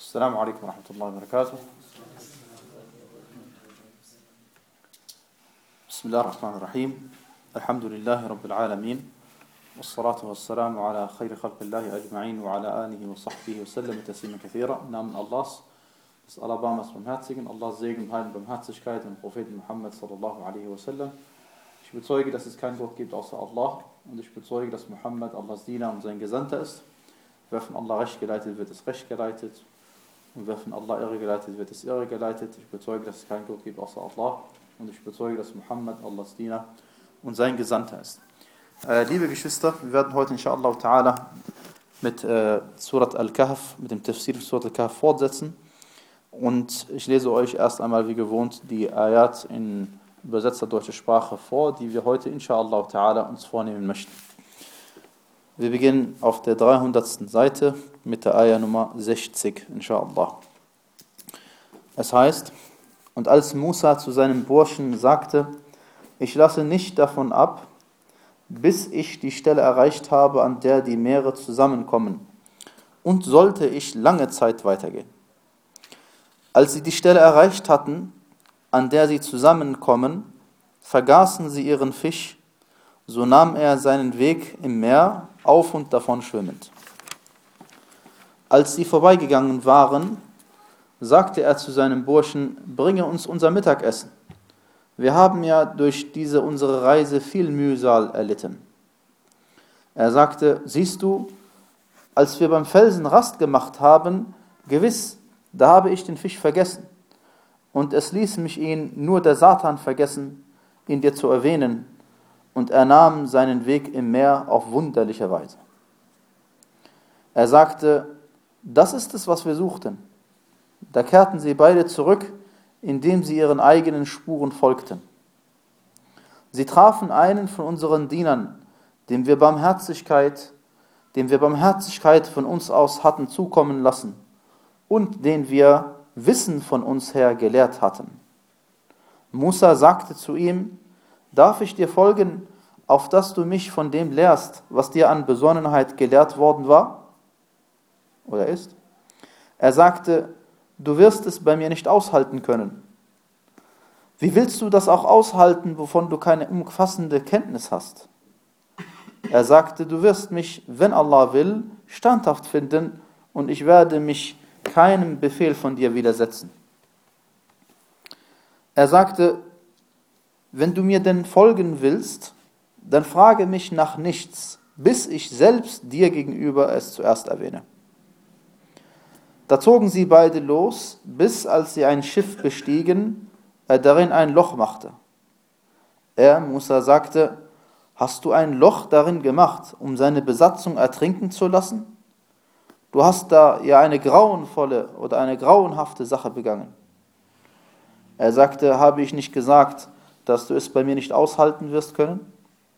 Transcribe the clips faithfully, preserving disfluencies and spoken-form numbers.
Assalamu alaikum wa rahmatullahi wa barakatuh. Bismillah ar-Rahman ar-Rahim. Alhamdulillahi Rabbil Alameen. Wassalatu wassalamu ala khayri khalqillahi ajma'in wa ala alihi wa sahbihi wa sallam taslima kathira. Im Namen Allahs, des Alabamas Barmherzigen, Allahs Segen, Heil und Barmherzigkeit und Propheten Muhammad sallallahu alaihi wa sallam. Ich bezeuge, dass es keinen Gott gibt außer Allah und ich bezeuge, dass Muhammad Allahs Diener und sein Gesandter ist. Wer von Allah recht geleitet wird, ist recht geleitet. Und wer von Allah irre geleitet wird, ist irre geleitet. Ich bezeuge, dass es keinen Gott gibt außer Allah. Und ich bezeuge, dass Muhammad Allahs Diener und sein Gesandter ist. Äh, liebe Geschwister, wir werden heute inshallah ta'ala mit äh, Surat Al-Kahf, mit dem Tafsir Surat Al-Kahf fortsetzen. Und ich lese euch erst einmal wie gewohnt die Ayat in übersetzter deutscher Sprache vor, die wir heute inshallah ta'ala uns vornehmen möchten. Wir beginnen auf der dreihundertsten Seite mit der Ayah Nummer sechzig, inshallah. Es heißt, und als Musa zu seinem Burschen sagte, ich lasse nicht davon ab, bis ich die Stelle erreicht habe, an der die Meere zusammenkommen, und sollte ich lange Zeit weitergehen. Als sie die Stelle erreicht hatten, an der sie zusammenkommen, vergaßen sie ihren Fisch, so nahm er seinen Weg im Meer auf und davon schwimmend. Als sie vorbeigegangen waren, sagte er zu seinem Burschen, bringe uns unser Mittagessen. Wir haben ja durch diese unsere Reise viel Mühsal erlitten. Er sagte, siehst du, als wir beim Felsen Rast gemacht haben, gewiss, da habe ich den Fisch vergessen. Und es ließ mich ihn nur der Satan vergessen, ihn dir zu erwähnen. Und er nahm seinen Weg im Meer auf wunderliche Weise. Er sagte, das ist es, was wir suchten. Da kehrten sie beide zurück, indem sie ihren eigenen Spuren folgten. Sie trafen einen von unseren Dienern, dem wir Barmherzigkeit, dem wir Barmherzigkeit von uns aus hatten zukommen lassen und den wir Wissen von uns her gelehrt hatten. Musa sagte zu ihm, darf ich dir folgen, auf dass du mich von dem lehrst, was dir an Besonnenheit gelehrt worden war? Oder ist? Er sagte, du wirst es bei mir nicht aushalten können. Wie willst du das auch aushalten, wovon du keine umfassende Kenntnis hast? Er sagte, du wirst mich, wenn Allah will, standhaft finden und ich werde mich keinem Befehl von dir widersetzen. Er sagte, wenn du mir denn folgen willst, dann frage mich nach nichts, bis ich selbst dir gegenüber es zuerst erwähne. Da zogen sie beide los, bis als sie ein Schiff bestiegen, er darin ein Loch machte. Er, Musa, sagte, hast du ein Loch darin gemacht, um seine Besatzung ertrinken zu lassen? Du hast da ja eine grauenvolle oder eine grauenhafte Sache begangen. Er sagte, habe ich nicht gesagt, dass du es bei mir nicht aushalten wirst können?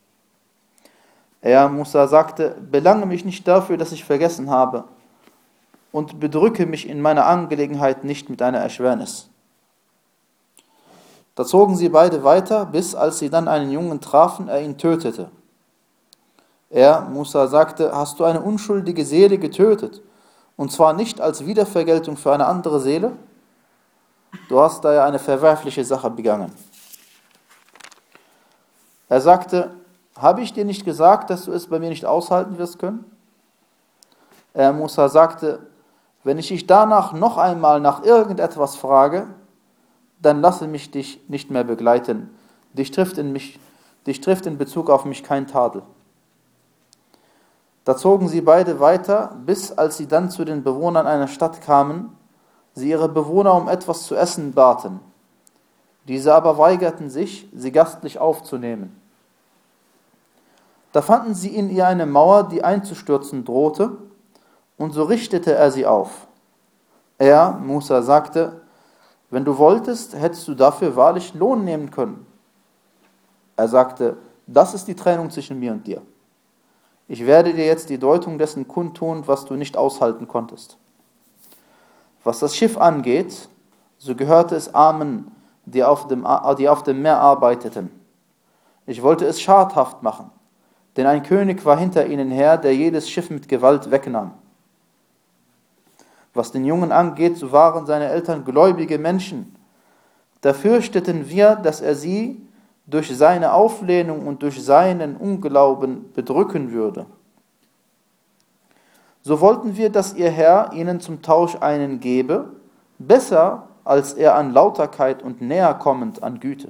Er, Musa, sagte, belange mich nicht dafür, dass ich vergessen habe und bedrücke mich in meiner Angelegenheit nicht mit einer Erschwernis. Da zogen sie beide weiter, bis als sie dann einen Jungen trafen, er ihn tötete. Er, Musa, sagte, hast du eine unschuldige Seele getötet, und zwar nicht als Wiedervergeltung für eine andere Seele? Du hast da ja eine verwerfliche Sache begangen. Er sagte, habe ich dir nicht gesagt, dass du es bei mir nicht aushalten wirst können? Er, Musa, sagte, wenn ich dich danach noch einmal nach irgendetwas frage, dann lasse mich dich nicht mehr begleiten. Dich trifft in, mich, dich trifft in Bezug auf mich kein Tadel. Da zogen sie beide weiter, bis als sie dann zu den Bewohnern einer Stadt kamen, sie ihre Bewohner um etwas zu essen baten. Diese aber weigerten sich, sie gastlich aufzunehmen. Da fanden sie in ihr eine Mauer, die einzustürzen drohte, und so richtete er sie auf. Er, Musa, sagte, wenn du wolltest, hättest du dafür wahrlich Lohn nehmen können. Er sagte, das ist die Trennung zwischen mir und dir. Ich werde dir jetzt die Deutung dessen kundtun, was du nicht aushalten konntest. Was das Schiff angeht, so gehörte es Armen, die auf dem, die auf dem Meer arbeiteten. Ich wollte es schadhaft machen, denn ein König war hinter ihnen her, der jedes Schiff mit Gewalt wegnahm. Was den Jungen angeht, so waren seine Eltern gläubige Menschen. Da fürchteten wir, dass er sie durch seine Auflehnung und durch seinen Unglauben bedrücken würde. So wollten wir, dass ihr Herr ihnen zum Tausch einen gebe, besser als er an Lauterkeit und näher kommend an Güte.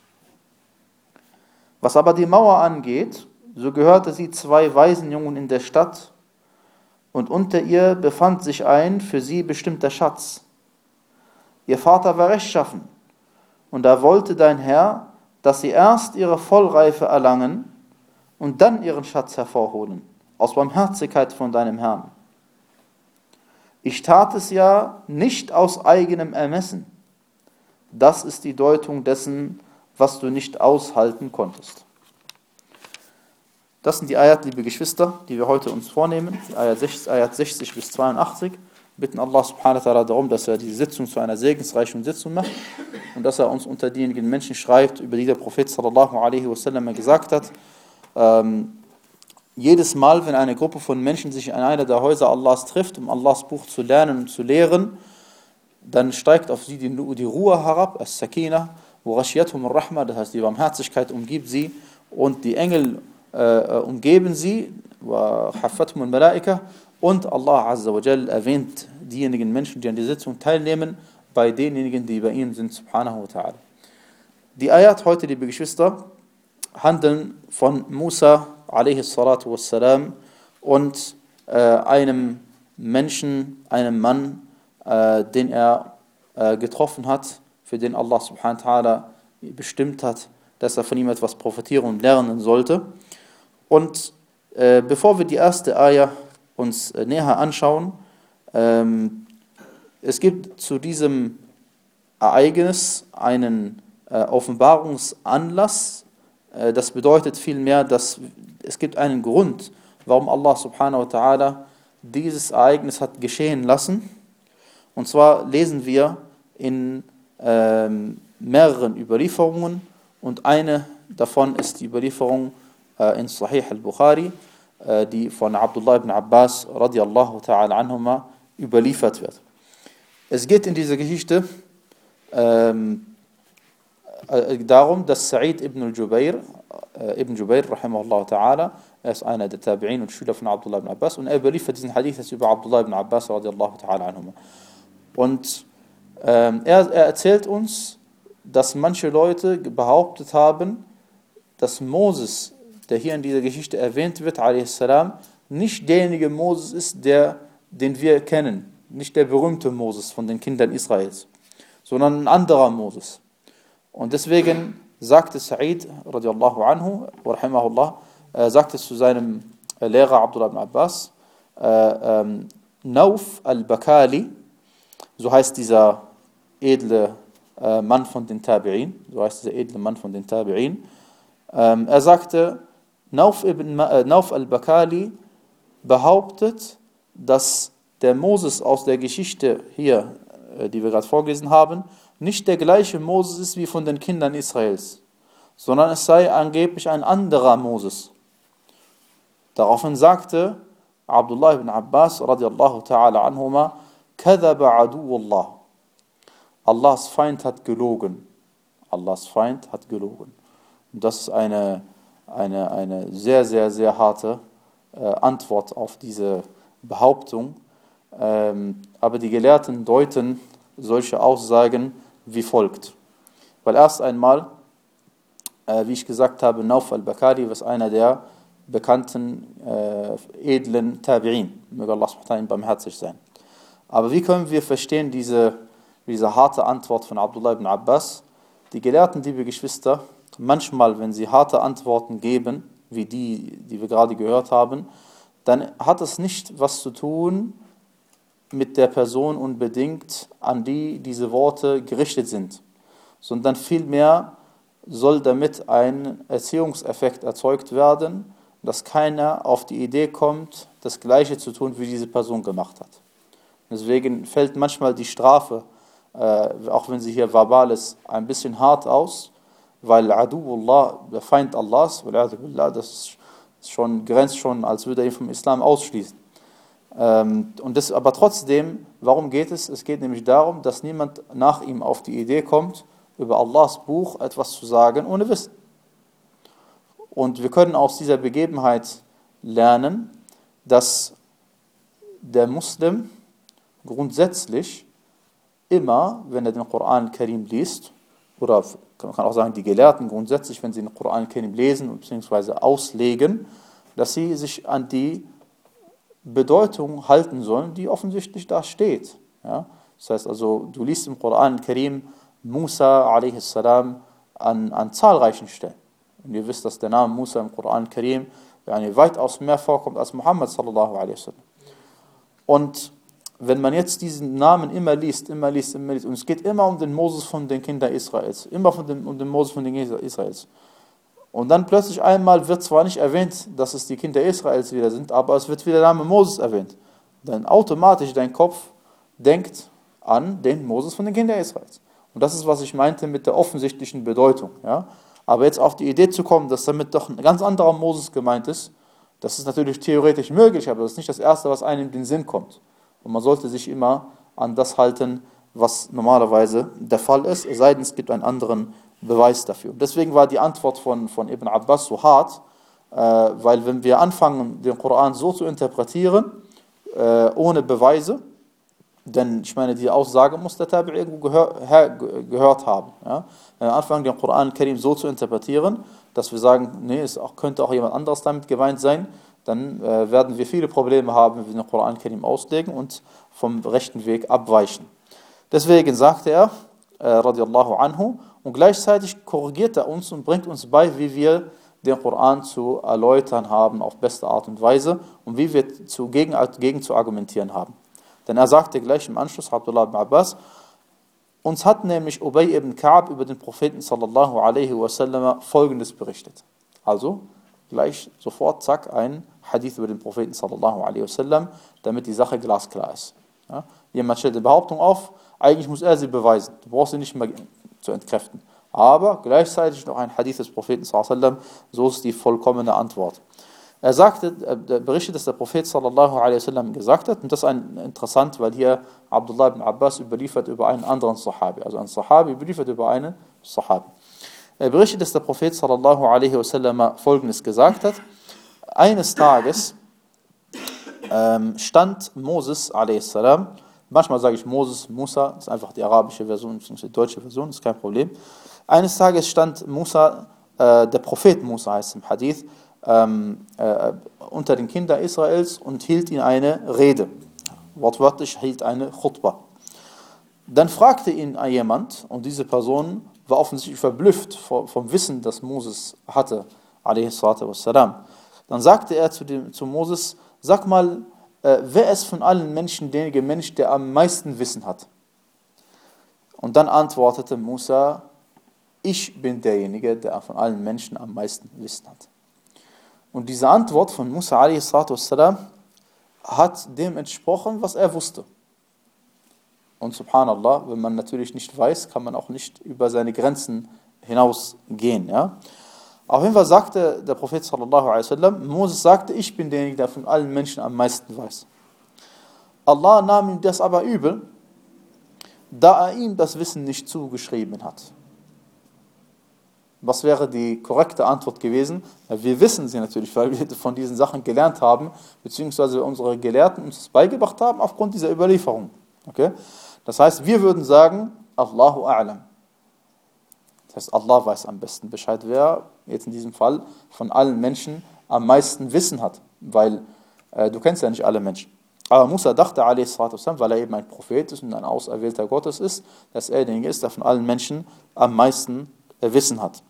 Was aber die Mauer angeht, so gehörte sie zwei Waisenjungen in der Stadt, und unter ihr befand sich ein für sie bestimmter Schatz. Ihr Vater war rechtschaffen, und da wollte dein Herr, dass sie erst ihre Vollreife erlangen und dann ihren Schatz hervorholen, aus Barmherzigkeit von deinem Herrn. Ich tat es ja nicht aus eigenem Ermessen. Das ist die Deutung dessen, was du nicht aushalten konntest. Das sind die Ayat, liebe Geschwister, die wir heute uns vornehmen, die Ayat sechzig, Ayat sechzig bis zweiundachtzig. Wir bitten Allah subhanahu wa ta'ala darum, dass er die Sitzung zu einer segensreichen Sitzung macht und dass er uns unter diejenigen Menschen schreibt, über die der Prophet sallallahu alaihi wasallam gesagt hat, ähm, jedes Mal, wenn eine Gruppe von Menschen sich in einer der Häuser Allahs trifft, um Allahs Buch zu lernen und zu lehren, dann steigt auf sie die, die Ruhe herab, as-Sakina, wo Rashiyatuhum ar-Rahma, das heißt die Barmherzigkeit umgibt sie und die Engel äh, umgeben sie, wa haffathum al-Malaika, und Allah Azza wa Jal erwähnt diejenigen Menschen, die an der Sitzung teilnehmen, bei denjenigen, die bei ihnen sind, subhanahu wa ta'ala. Die Ayat heute, liebe Geschwister, handeln von Musa alaihi salatu wassalam und äh, einem Menschen, einem Mann, äh, den er äh, getroffen hat, für den Allah subhanahu wa ta'ala bestimmt hat, dass er von ihm etwas profitieren und lernen sollte. Und äh, bevor wir die erste Ayah uns äh, näher anschauen, ähm, es gibt zu diesem Ereignis einen äh, Offenbarungsanlass. Äh, das bedeutet vielmehr, dass es gibt einen Grund, warum Allah subhanahu wa ta'ala dieses Ereignis hat geschehen lassen. Und zwar lesen wir in ähm, mehreren Überlieferungen, und eine davon ist die Überlieferung äh, in Sahih al-Bukhari, äh, die von Abdullah ibn Abbas radiallahu ta'ala anhuma überliefert wird. Es geht in dieser Geschichte ähm, äh, darum, dass Sa'id ibn al-Jubayr, äh, ibn Jubayr, rahimahullah ta'ala, er ist einer der Tabi'in und Schüler von Abdullah ibn Abbas, und er überliefert diesen Hadith über Abdullah ibn Abbas radiallahu ta'ala anhuma. Und ähm, er, er erzählt uns, dass manche Leute behauptet haben, dass Moses, der hier in dieser Geschichte erwähnt wird, a s, nicht derjenige Moses ist, der, den wir kennen, nicht der berühmte Moses von den Kindern Israels, sondern ein anderer Moses. Und deswegen sagte Sa'id radiallahu anhu, rahimahullah, äh, sagte zu seinem Lehrer Abdullah ibn Abbas, äh, ähm, Nauf al-Bakali, so heißt dieser edle äh, Mann von den Tabi'in, so heißt dieser edle Mann von den Tabi'in. Ähm, er sagte, Nauf, ibn, äh, Nauf al-Bakali behauptet, dass der Moses aus der Geschichte hier, äh, die wir gerade vorgelesen haben, nicht der gleiche Moses ist wie von den Kindern Israels, sondern es sei angeblich ein anderer Moses. Daraufhin sagte Abdullah ibn Abbas radiallahu ta'ala anhuma, Kadhaba aduwullah. Allahs Feind hat gelogen. Allahs Feind hat gelogen. Und das ist eine, eine, eine sehr, sehr, sehr harte äh, Antwort auf diese Behauptung. Ähm, aber die Gelehrten deuten solche Aussagen wie folgt. Weil erst einmal, äh, wie ich gesagt habe, Nauf al-Bakali ist einer der bekannten, äh, edlen Tabi'in. Möge Allah subhanahu wa ta'ala ihm barmherzig sein. Aber wie können wir verstehen diese, diese harte Antwort von Abdullah ibn Abbas? Die Gelehrten, liebe Geschwister, manchmal, wenn sie harte Antworten geben, wie die, die wir gerade gehört haben, dann hat es nicht was zu tun mit der Person unbedingt, an die diese Worte gerichtet sind, sondern vielmehr soll damit ein Erziehungseffekt erzeugt werden, dass keiner auf die Idee kommt, das Gleiche zu tun, wie diese Person gemacht hat. Deswegen fällt manchmal die Strafe, äh, auch wenn sie hier verbal ist, ein bisschen hart aus, weil Aduwullah, der Feind Allahs, das schon, grenzt schon, als würde er ihn vom Islam ausschließen. Ähm, und das, aber trotzdem, warum geht es? Es geht nämlich darum, dass niemand nach ihm auf die Idee kommt, über Allahs Buch etwas zu sagen, ohne Wissen. Und wir können aus dieser Begebenheit lernen, dass der Muslim grundsätzlich immer, wenn er den Koran Karim liest, oder man kann auch sagen, die Gelehrten grundsätzlich, wenn sie den Koran Karim lesen bzw. auslegen, dass sie sich an die Bedeutung halten sollen, die offensichtlich da steht. Ja? Das heißt also, du liest im Koran Karim Musa a.s. an, an zahlreichen Stellen. Und ihr wisst, dass der Name Musa im Koran Karim yani weitaus mehr vorkommt als Muhammad sallallahu alaihi wasallam. Und wenn man jetzt diesen Namen immer liest, immer liest, immer liest, und es geht immer um den Moses von den Kindern Israels, immer von dem, um den Moses von den Kindern Israels. Und dann plötzlich einmal wird zwar nicht erwähnt, dass es die Kinder Israels wieder sind, aber es wird wieder der Name Moses erwähnt. Dann automatisch dein Kopf denkt an den Moses von den Kindern Israels. Und das ist, was ich meinte mit der offensichtlichen Bedeutung. Ja? Aber jetzt auf die Idee zu kommen, dass damit doch ein ganz anderer Moses gemeint ist, das ist natürlich theoretisch möglich, aber das ist nicht das Erste, was einem in den Sinn kommt. Und man sollte sich immer an das halten, was normalerweise der Fall ist, es sei denn, es gibt einen anderen Beweis dafür. Deswegen war die Antwort von, von Ibn Abbas so hart, äh, weil wenn wir anfangen, den Koran so zu interpretieren, äh, ohne Beweise, denn ich meine, die Aussage muss der Tabi irgendwo gehör, her, gehört haben. Ja? Wenn wir anfangen, den Koran Karim so zu interpretieren, dass wir sagen, nee, es auch, könnte auch jemand anderes damit gemeint sein, dann äh, werden wir viele Probleme haben, wenn wir den Koran Karim auslegen und vom rechten Weg abweichen. Deswegen sagte er, äh, radiallahu anhu, und gleichzeitig korrigiert er uns und bringt uns bei, wie wir den Koran zu erläutern haben auf beste Art und Weise und wie wir zu, gegen, gegen zu argumentieren haben. Denn er sagte gleich im Anschluss, Abdullah ibn Abbas, uns hat nämlich Ubay ibn Ka'b über den Propheten sallallahu alaihi wasallam Folgendes berichtet. Also gleich sofort, zack, ein Hadith über den Propheten sallallahu alaihi wasallam, damit die Sache glasklar ist. Ja? Jemand stellt eine Behauptung auf, eigentlich muss er sie beweisen. Du brauchst sie nicht mehr zu entkräften. Aber gleichzeitig noch ein Hadith des Propheten sallallahu alaihi wasallam, so ist die vollkommene Antwort. Er sagte, er berichtet, dass der Prophet sallallahu alaihi wasallam gesagt hat, und das ist ein, interessant, weil hier Abdullah ibn Abbas überliefert über einen anderen Sahabi, also ein Sahabi überliefert über einen Sahabi. Er berichtet, dass der Prophet sallallahu alaihi wasallam Folgendes gesagt hat: Eines Tages ähm, stand Moses alaihi salam, manchmal sage ich Moses, Musa, das ist einfach die arabische Version, bzw. die deutsche Version, ist kein Problem. Eines Tages stand Musa, äh, der Prophet Musa heißt im Hadith, ähm, äh, unter den Kindern Israels und hielt ihnen eine Rede. Wortwörtlich hielt eine Khutbah. Dann fragte ihn jemand, und diese Person war offensichtlich verblüfft vom Wissen, das Moses hatte, alaihi salatu wassalam. Dann sagte er zu, dem, zu Moses, sag mal, äh, wer ist von allen Menschen derjenige Mensch, der am meisten Wissen hat? Und dann antwortete Musa, ich bin derjenige, der von allen Menschen am meisten Wissen hat. Und diese Antwort von Musa alaihi salatu wassalam hat dem entsprochen, was er wusste. Und subhanallah, wenn man natürlich nicht weiß, kann man auch nicht über seine Grenzen hinausgehen. Ja? Auf jeden Fall sagte der Prophet sallallahu alaihi wasallam, Moses sagte, ich bin derjenige, der von allen Menschen am meisten weiß. Allah nahm ihm das aber übel, da er ihm das Wissen nicht zugeschrieben hat. Was wäre die korrekte Antwort gewesen? Wir wissen sie natürlich, weil wir von diesen Sachen gelernt haben, beziehungsweise unsere Gelehrten uns das beigebracht haben aufgrund dieser Überlieferung. Okay? Das heißt, wir würden sagen, Allahu a'lam. Das heißt, Allah weiß am besten Bescheid, wer jetzt in diesem Fall von allen Menschen am meisten Wissen hat, weil äh, du kennst ja nicht alle Menschen. Aber Musa dachte, alaihi salatu wassalam, weil er eben ein Prophet ist und ein Auserwählter Gottes ist, dass er derjenige ist, der von allen Menschen am meisten äh, Wissen hat.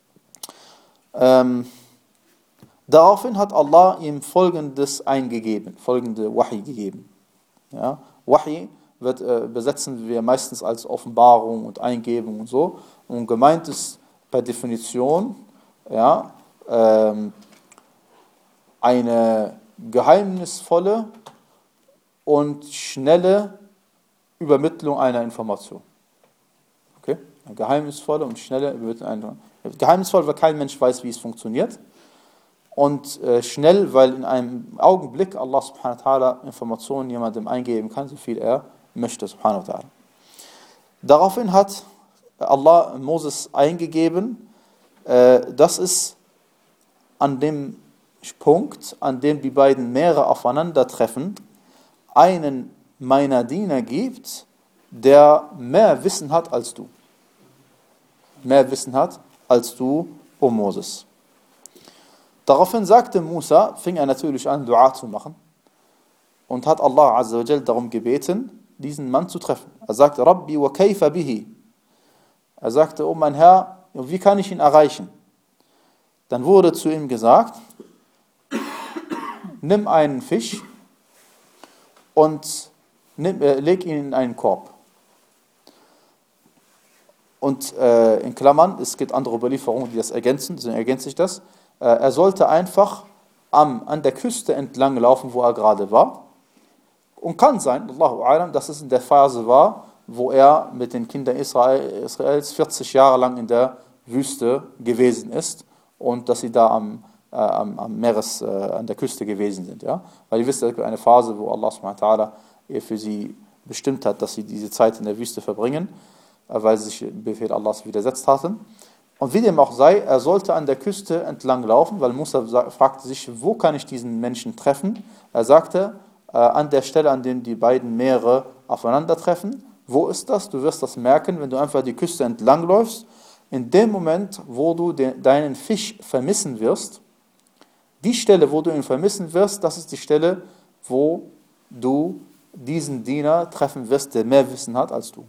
Ähm, daraufhin hat Allah ihm Folgendes eingegeben, folgende Wahi gegeben. Ja, Wahi wird, äh, besetzen wir meistens als Offenbarung und Eingebung und so. Und gemeint ist per Definition ja, ähm, eine geheimnisvolle und schnelle Übermittlung einer Information. Okay? Eine geheimnisvolle und schnelle Übermittlung einer Information. Geheimnisvoll, weil kein Mensch weiß, wie es funktioniert. und äh, schnell, weil in einem Augenblick Allah subhanahu wa ta'ala Informationen jemandem eingeben kann, so viel er möchte, subhanahu wa ta'ala. Daraufhin hat Allah Moses eingegeben, äh, dass es an dem Punkt, an dem die beiden Meere aufeinandertreffen, einen meiner Diener gibt, der mehr Wissen hat als du. Mehr Wissen hat als du, o Moses. Daraufhin sagte Musa, fing er natürlich an, Dua zu machen und hat Allah Azza wa Jal darum gebeten, diesen Mann zu treffen. Er sagte, Rabbi wa kayfa bihi. Er sagte, oh mein Herr, wie kann ich ihn erreichen? Dann wurde zu ihm gesagt, nimm einen Fisch und nimm, äh, leg ihn in einen Korb. Und äh, in Klammern, es gibt andere Überlieferungen, die das ergänzen, deswegen ergänzt sich das. Äh, er sollte einfach am, an der Küste entlang laufen, wo er gerade war. Und kann sein, Allahu A'lam, dass es in der Phase war, wo er mit den Kindern Israel, Israels vierzig Jahre lang in der Wüste gewesen ist und dass sie da am, äh, am, am Meeres, äh, an der Küste gewesen sind. Ja? Weil ihr wisst, es gibt eine Phase, wo Allah subhanahu wa ta'ala für sie bestimmt hat, dass sie diese Zeit in der Wüste verbringen, weil sie sich dem Befehl Allahs widersetzt hatten. Und wie dem auch sei, er sollte an der Küste entlang laufen, weil Musa fragte sich, wo kann ich diesen Menschen treffen? Er sagte, äh, an der Stelle, an dem die beiden Meere aufeinandertreffen. Wo ist das? Du wirst das merken, wenn du einfach die Küste entlang läufst. In dem Moment, wo du de, deinen Fisch vermissen wirst, die Stelle, wo du ihn vermissen wirst, das ist die Stelle, wo du diesen Diener treffen wirst, der mehr Wissen hat als du.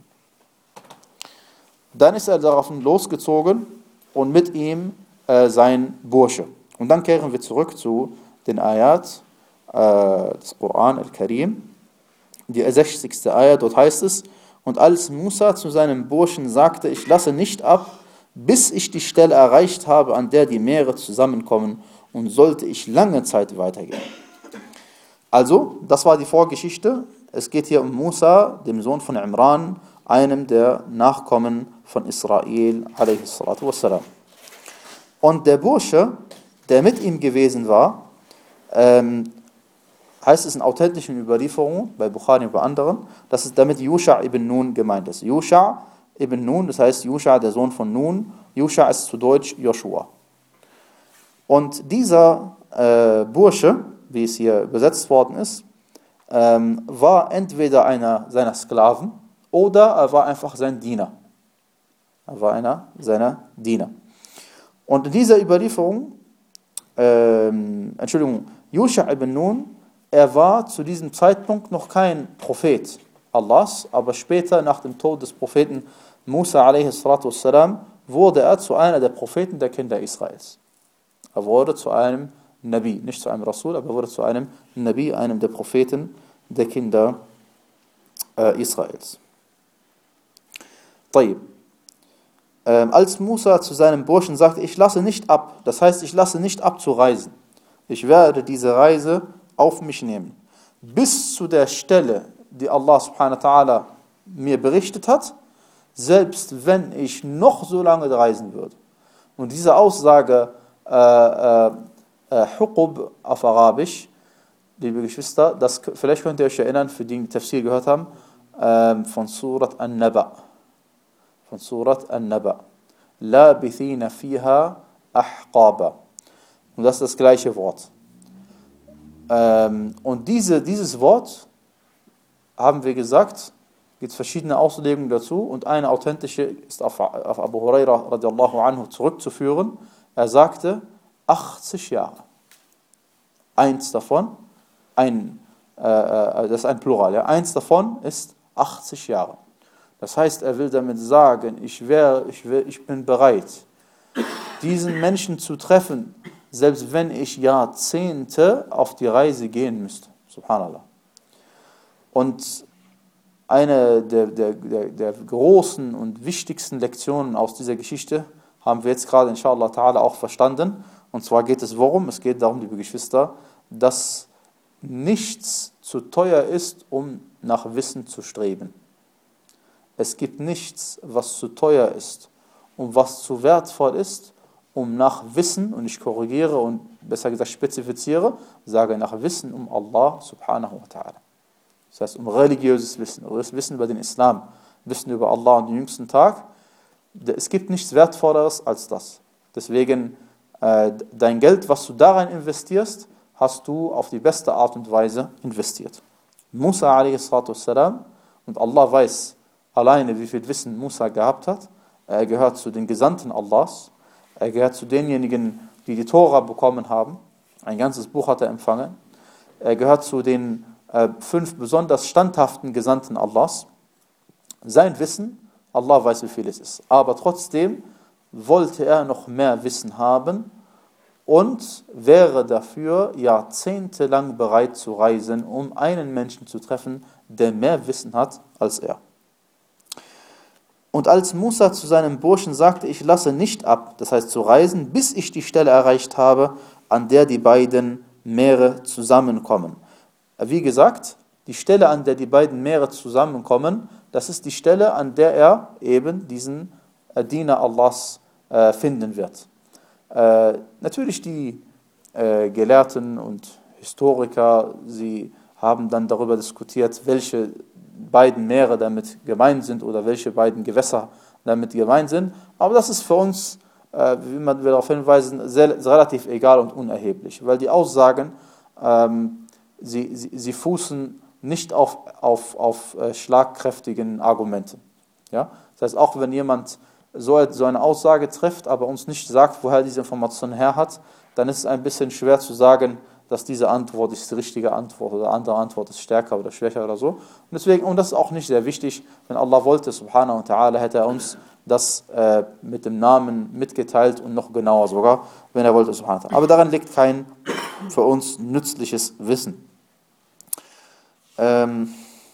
Dann ist er daraufhin losgezogen und mit ihm äh, sein Bursche. Und dann kehren wir zurück zu den Ayat äh, des Koran al-Karim. Die sechzigste Ayat, dort heißt es, und als Musa zu seinem Burschen sagte, ich lasse nicht ab, bis ich die Stelle erreicht habe, an der die Meere zusammenkommen, und sollte ich lange Zeit weitergehen. Also, das war die Vorgeschichte. Es geht hier um Musa, dem Sohn von Imran, einem der Nachkommen von Israel, alaihi salatu wassalam. Und der Bursche, der mit ihm gewesen war, ähm, heißt es in authentischen Überlieferungen, bei Bukhari und bei anderen, dass es damit Yusha ibn Nun gemeint ist. Yusha ibn Nun, das heißt Yusha, der Sohn von Nun. Yusha ist zu Deutsch Joshua. Und dieser äh, Bursche, wie es hier übersetzt worden ist, ähm, war entweder einer seiner Sklaven oder er war einfach sein Diener. Er war einer seiner Diener. Und in dieser Überlieferung, ähm, Entschuldigung, Yusha ibn Nun, er war zu diesem Zeitpunkt noch kein Prophet Allahs, aber später, nach dem Tod des Propheten Musa alaihi salatu wassalam, wurde er zu einer der Propheten der Kinder Israels. Er wurde zu einem Nabi, nicht zu einem Rasul, aber er wurde zu einem Nabi, einem der Propheten der Kinder äh, Israels. طيب. Ähm, als Musa zu seinem Burschen sagte, ich lasse nicht ab, das heißt, ich lasse nicht ab zu reisen. Ich werde diese Reise auf mich nehmen. Bis zu der Stelle, die Allah subhanahu wa ta'ala mir berichtet hat, selbst wenn ich noch so lange reisen würde. Und diese Aussage, äh, äh, äh, Huqub auf Arabisch, liebe Geschwister, das, vielleicht könnt ihr euch erinnern, für die, die Tafsir gehört haben, äh, von Surat An-Naba. Von Surat An-Naba. Labithina fiha ahqaba. Und das ist das gleiche Wort. Ähm, und diese, dieses Wort, haben wir gesagt, gibt es verschiedene Auslegungen dazu und eine authentische ist auf, auf Abu Huraira radiallahu anhu zurückzuführen. Er sagte achtzig Jahre. Eins davon, ein, äh, das ist ein Plural, ja, eins davon ist achtzig Jahre. Das heißt, er will damit sagen, ich, wär, ich, wär, ich bin bereit, diesen Menschen zu treffen, selbst wenn ich Jahrzehnte auf die Reise gehen müsste. Subhanallah. Und eine der, der, der, der großen und wichtigsten Lektionen aus dieser Geschichte haben wir jetzt gerade inshallah ta'ala auch verstanden. Und zwar geht es worum? Es geht darum, liebe Geschwister, dass nichts zu teuer ist, um nach Wissen zu streben. Es gibt nichts, was zu teuer ist und was zu wertvoll ist, um nach Wissen, und ich korrigiere und besser gesagt spezifiziere, sage nach Wissen um Allah subhanahu wa ta'ala. Das heißt um religiöses Wissen, oder das Wissen über den Islam, Wissen über Allah und den jüngsten Tag. Es gibt nichts Wertvolleres als das. Deswegen, äh, dein Geld, was du da rein investierst, hast du auf die beste Art und Weise investiert. Musa a s. Und Allah weiß alleine, wie viel Wissen Musa gehabt hat. Er gehört zu den Gesandten Allahs. Er gehört zu denjenigen, die die Tora bekommen haben. Ein ganzes Buch hat er empfangen. Er gehört zu den äh, fünf besonders standhaften Gesandten Allahs. Sein Wissen, Allah weiß, wie viel es ist. Aber trotzdem wollte er noch mehr Wissen haben und wäre dafür jahrzehntelang bereit zu reisen, um einen Menschen zu treffen, der mehr Wissen hat als er. Und als Musa zu seinem Burschen sagte, ich lasse nicht ab, das heißt zu reisen, bis ich die Stelle erreicht habe, an der die beiden Meere zusammenkommen. Wie gesagt, die Stelle, an der die beiden Meere zusammenkommen, das ist die Stelle, an der er eben diesen Diener Allahs äh, finden wird. Äh, natürlich die äh, Gelehrten und Historiker, sie haben dann darüber diskutiert, welche beiden Meere damit gemeint sind oder welche beiden Gewässer damit gemeint sind. Aber das ist für uns, äh, wie man will darauf hinweisen, sehr, sehr relativ egal und unerheblich, weil die Aussagen, ähm, sie, sie, sie fußen nicht auf, auf, auf äh, schlagkräftigen Argumenten. Ja? Das heißt, auch wenn jemand so, so eine Aussage trifft, aber uns nicht sagt, woher diese Information her hat, dann ist es ein bisschen schwer zu sagen, dass diese Antwort ist die richtige Antwort oder andere Antwort ist stärker oder schwächer oder so. Und deswegen, und das ist auch nicht sehr wichtig, wenn Allah wollte, subhanahu wa ta'ala, hätte er uns das äh, mit dem Namen mitgeteilt und noch genauer sogar, wenn er wollte, subhanahu wa ta'ala. Aber daran liegt kein für uns nützliches Wissen. Ähm,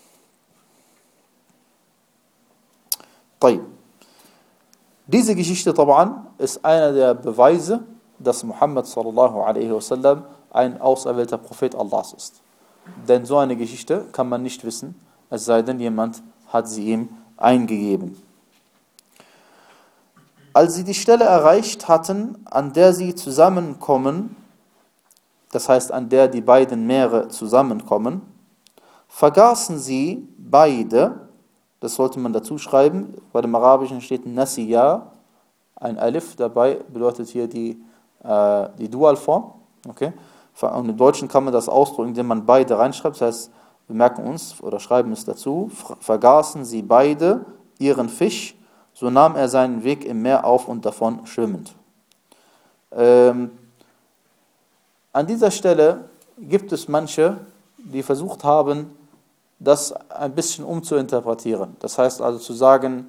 Diese Geschichte طبعا ist einer der Beweise, dass Muhammad sallallahu alaihi wasallam ein auserwählter Prophet Allahs ist. Denn so eine Geschichte kann man nicht wissen, es sei denn, jemand hat sie ihm eingegeben. Als sie die Stelle erreicht hatten, an der sie zusammenkommen, das heißt, an der die beiden Meere zusammenkommen, vergaßen sie beide, das sollte man dazu schreiben, bei dem Arabischen steht Nasiya, ein Alif dabei bedeutet hier die, äh, die Dualform. Okay? Und im Deutschen kann man das ausdrücken, indem man beide reinschreibt. Das heißt, wir merken uns oder schreiben es dazu, vergaßen sie beide ihren Fisch, so nahm er seinen Weg im Meer auf und davon schwimmend. Ähm, an dieser Stelle gibt es manche, die versucht haben, das ein bisschen umzuinterpretieren. Das heißt also zu sagen,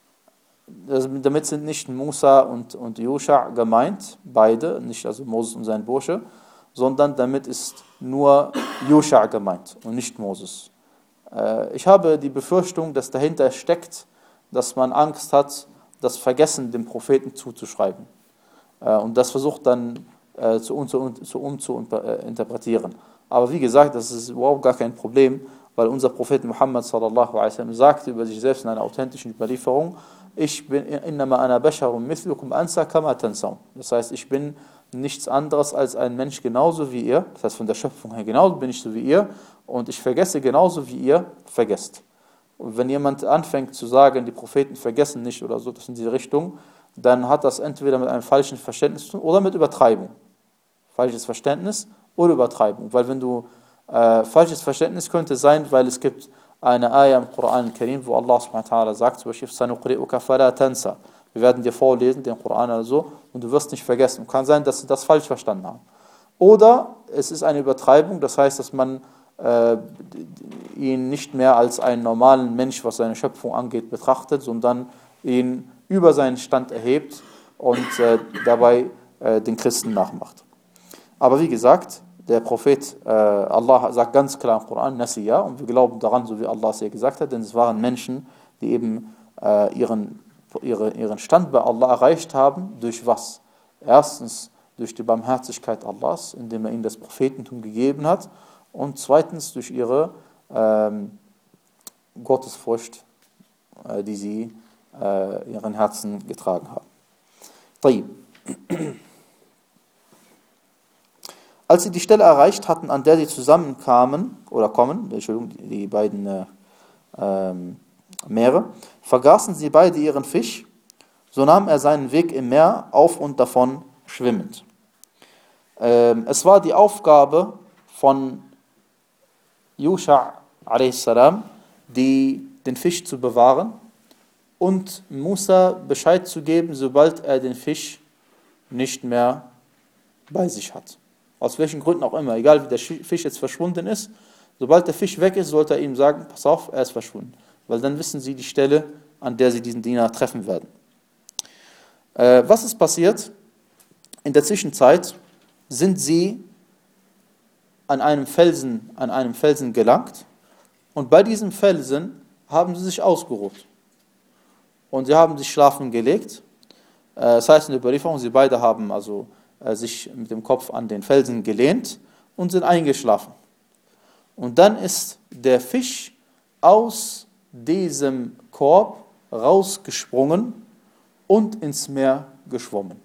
damit sind nicht Musa und, und Yusha gemeint, beide, nicht also Moses und sein Bursche, sondern damit ist nur Yusha gemeint und nicht Moses. Äh, ich habe die Befürchtung, dass dahinter steckt, dass man Angst hat, das Vergessen dem Propheten zuzuschreiben. Äh, und das versucht dann äh, zu, zu, zu umzuinterpretieren. Aber wie gesagt, das ist überhaupt gar kein Problem, weil unser Prophet Muhammad sallallahu alaihi wasallam sagte über sich selbst in einer authentischen Überlieferung, ich bin innama ana basharun mithlukum ansa kama tansaun. Das heißt, ich bin nichts anderes als ein Mensch genauso wie ihr. Das heißt, von der Schöpfung her genauso bin ich so wie ihr und ich vergesse genauso wie ihr vergesst. Und wenn jemand anfängt zu sagen, die Propheten vergessen nicht oder so, das in diese Richtung, dann hat das entweder mit einem falschen Verständnis zu tun oder mit Übertreibung. Falsches Verständnis oder Übertreibung. Weil wenn du äh, falsches Verständnis könnte sein, weil es gibt eine Ayah im Koran Karim, wo Allah subhanahu wa ta'ala sagt, zum Beispiel, Sanuqri'uka fala tansa. Wir werden dir vorlesen, den Koran oder so, und du wirst nicht vergessen. Kann sein, dass sie das falsch verstanden haben. Oder es ist eine Übertreibung, das heißt, dass man äh, ihn nicht mehr als einen normalen Mensch, was seine Schöpfung angeht, betrachtet, sondern ihn über seinen Stand erhebt und äh, dabei äh, den Christen nachmacht. Aber wie gesagt, der Prophet, äh, Allah sagt ganz klar im Koran, Nasiya, und wir glauben daran, so wie Allah es ja gesagt hat, denn es waren Menschen, die eben äh, ihren, ihre, ihren Stand bei Allah erreicht haben, durch was? Erstens durch die Barmherzigkeit Allahs, indem er ihnen das Prophetentum gegeben hat, und zweitens durch ihre ähm, Gottesfurcht, äh, die sie äh, in ihren Herzen getragen haben. طيب. Als sie die Stelle erreicht hatten, an der sie zusammenkamen, oder kommen, Entschuldigung, die beiden äh, ähm, Meere, vergaßen sie beide ihren Fisch, so nahm er seinen Weg im Meer auf und davon schwimmend. Ähm, es war die Aufgabe von Yusha a s, die den Fisch zu bewahren und Musa Bescheid zu geben, sobald er den Fisch nicht mehr bei sich hat. Aus welchen Gründen auch immer, egal wie der Fisch jetzt verschwunden ist, sobald der Fisch weg ist, sollte er ihm sagen, pass auf, er ist verschwunden. Weil dann wissen sie die Stelle, an der sie diesen Diener treffen werden. Äh, was ist passiert? In der Zwischenzeit sind sie an einem Felsen, an einem Felsen gelangt und bei diesem Felsen haben sie sich ausgeruht. Und sie haben sich schlafen gelegt. Äh, das heißt in der Überlieferung, sie beide haben also sich mit dem Kopf an den Felsen gelehnt und sind eingeschlafen. Und dann ist der Fisch aus diesem Korb rausgesprungen und ins Meer geschwommen.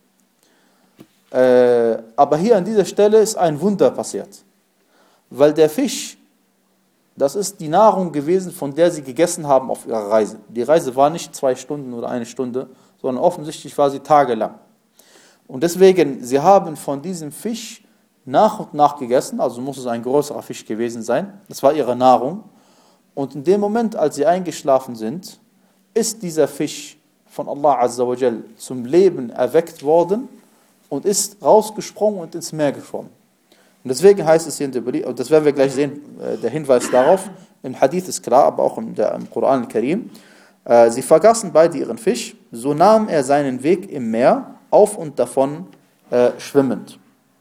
Äh, aber hier an dieser Stelle ist ein Wunder passiert. Weil der Fisch, das ist die Nahrung gewesen, von der sie gegessen haben auf ihrer Reise. Die Reise war nicht zwei Stunden oder eine Stunde, sondern offensichtlich war sie tagelang. Und deswegen, sie haben von diesem Fisch nach und nach gegessen, also muss es ein größerer Fisch gewesen sein, das war ihre Nahrung. Und in dem Moment, als sie eingeschlafen sind, ist dieser Fisch von Allah Azza wa Jal zum Leben erweckt worden und ist rausgesprungen und ins Meer geschwommen. Und deswegen heißt es hier in der Bericht, und das werden wir gleich sehen, der Hinweis darauf, im Hadith ist klar, aber auch im, der, im Koran al-Karim, sie vergaßen beide ihren Fisch, so nahm er seinen Weg im Meer auf und davon äh, schwimmend.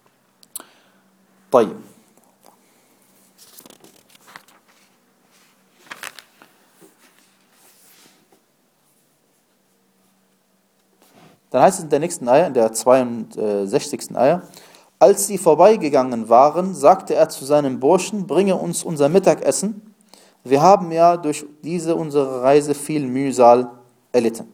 طيب. Dann heißt es in der nächsten Eier, in der zweiundsechzigsten Eier, als sie vorbeigegangen waren, sagte er zu seinem Burschen, bringe uns unser Mittagessen, wir haben ja durch diese unsere Reise viel Mühsal erlitten.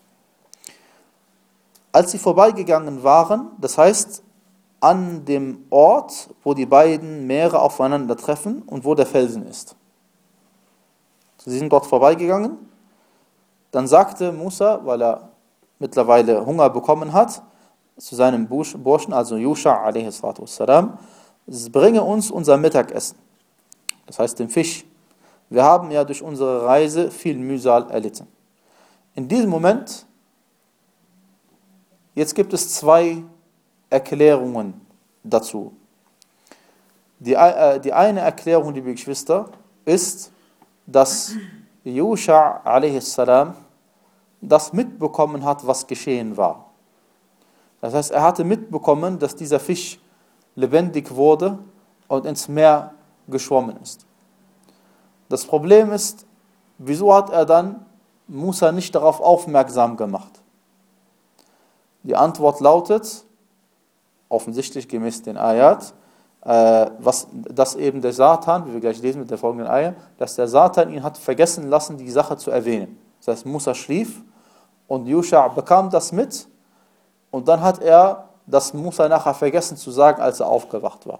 Als sie vorbeigegangen waren, das heißt an dem Ort, wo die beiden Meere aufeinandertreffen und wo der Felsen ist. Sie sind dort vorbeigegangen, dann sagte Musa, weil er mittlerweile Hunger bekommen hat, zu seinem Burschen, also Yusha a s, bringe uns unser Mittagessen, das heißt den Fisch. Wir haben ja durch unsere Reise viel Mühsal erlitten. In diesem Moment, jetzt gibt es zwei Erklärungen dazu. Die, äh, die eine Erklärung, liebe Geschwister, ist, dass Yusha a s das mitbekommen hat, was geschehen war. Das heißt, er hatte mitbekommen, dass dieser Fisch lebendig wurde und ins Meer geschwommen ist. Das Problem ist, wieso hat er dann Musa nicht darauf aufmerksam gemacht? Die Antwort lautet, offensichtlich gemäß den Ayat, äh, was, dass eben der Satan, wie wir gleich lesen mit der folgenden Ayat, dass der Satan ihn hat vergessen lassen, die Sache zu erwähnen. Das heißt, Musa schlief und Yusha bekam das mit und dann hat er das Musa nachher vergessen zu sagen, als er aufgewacht war.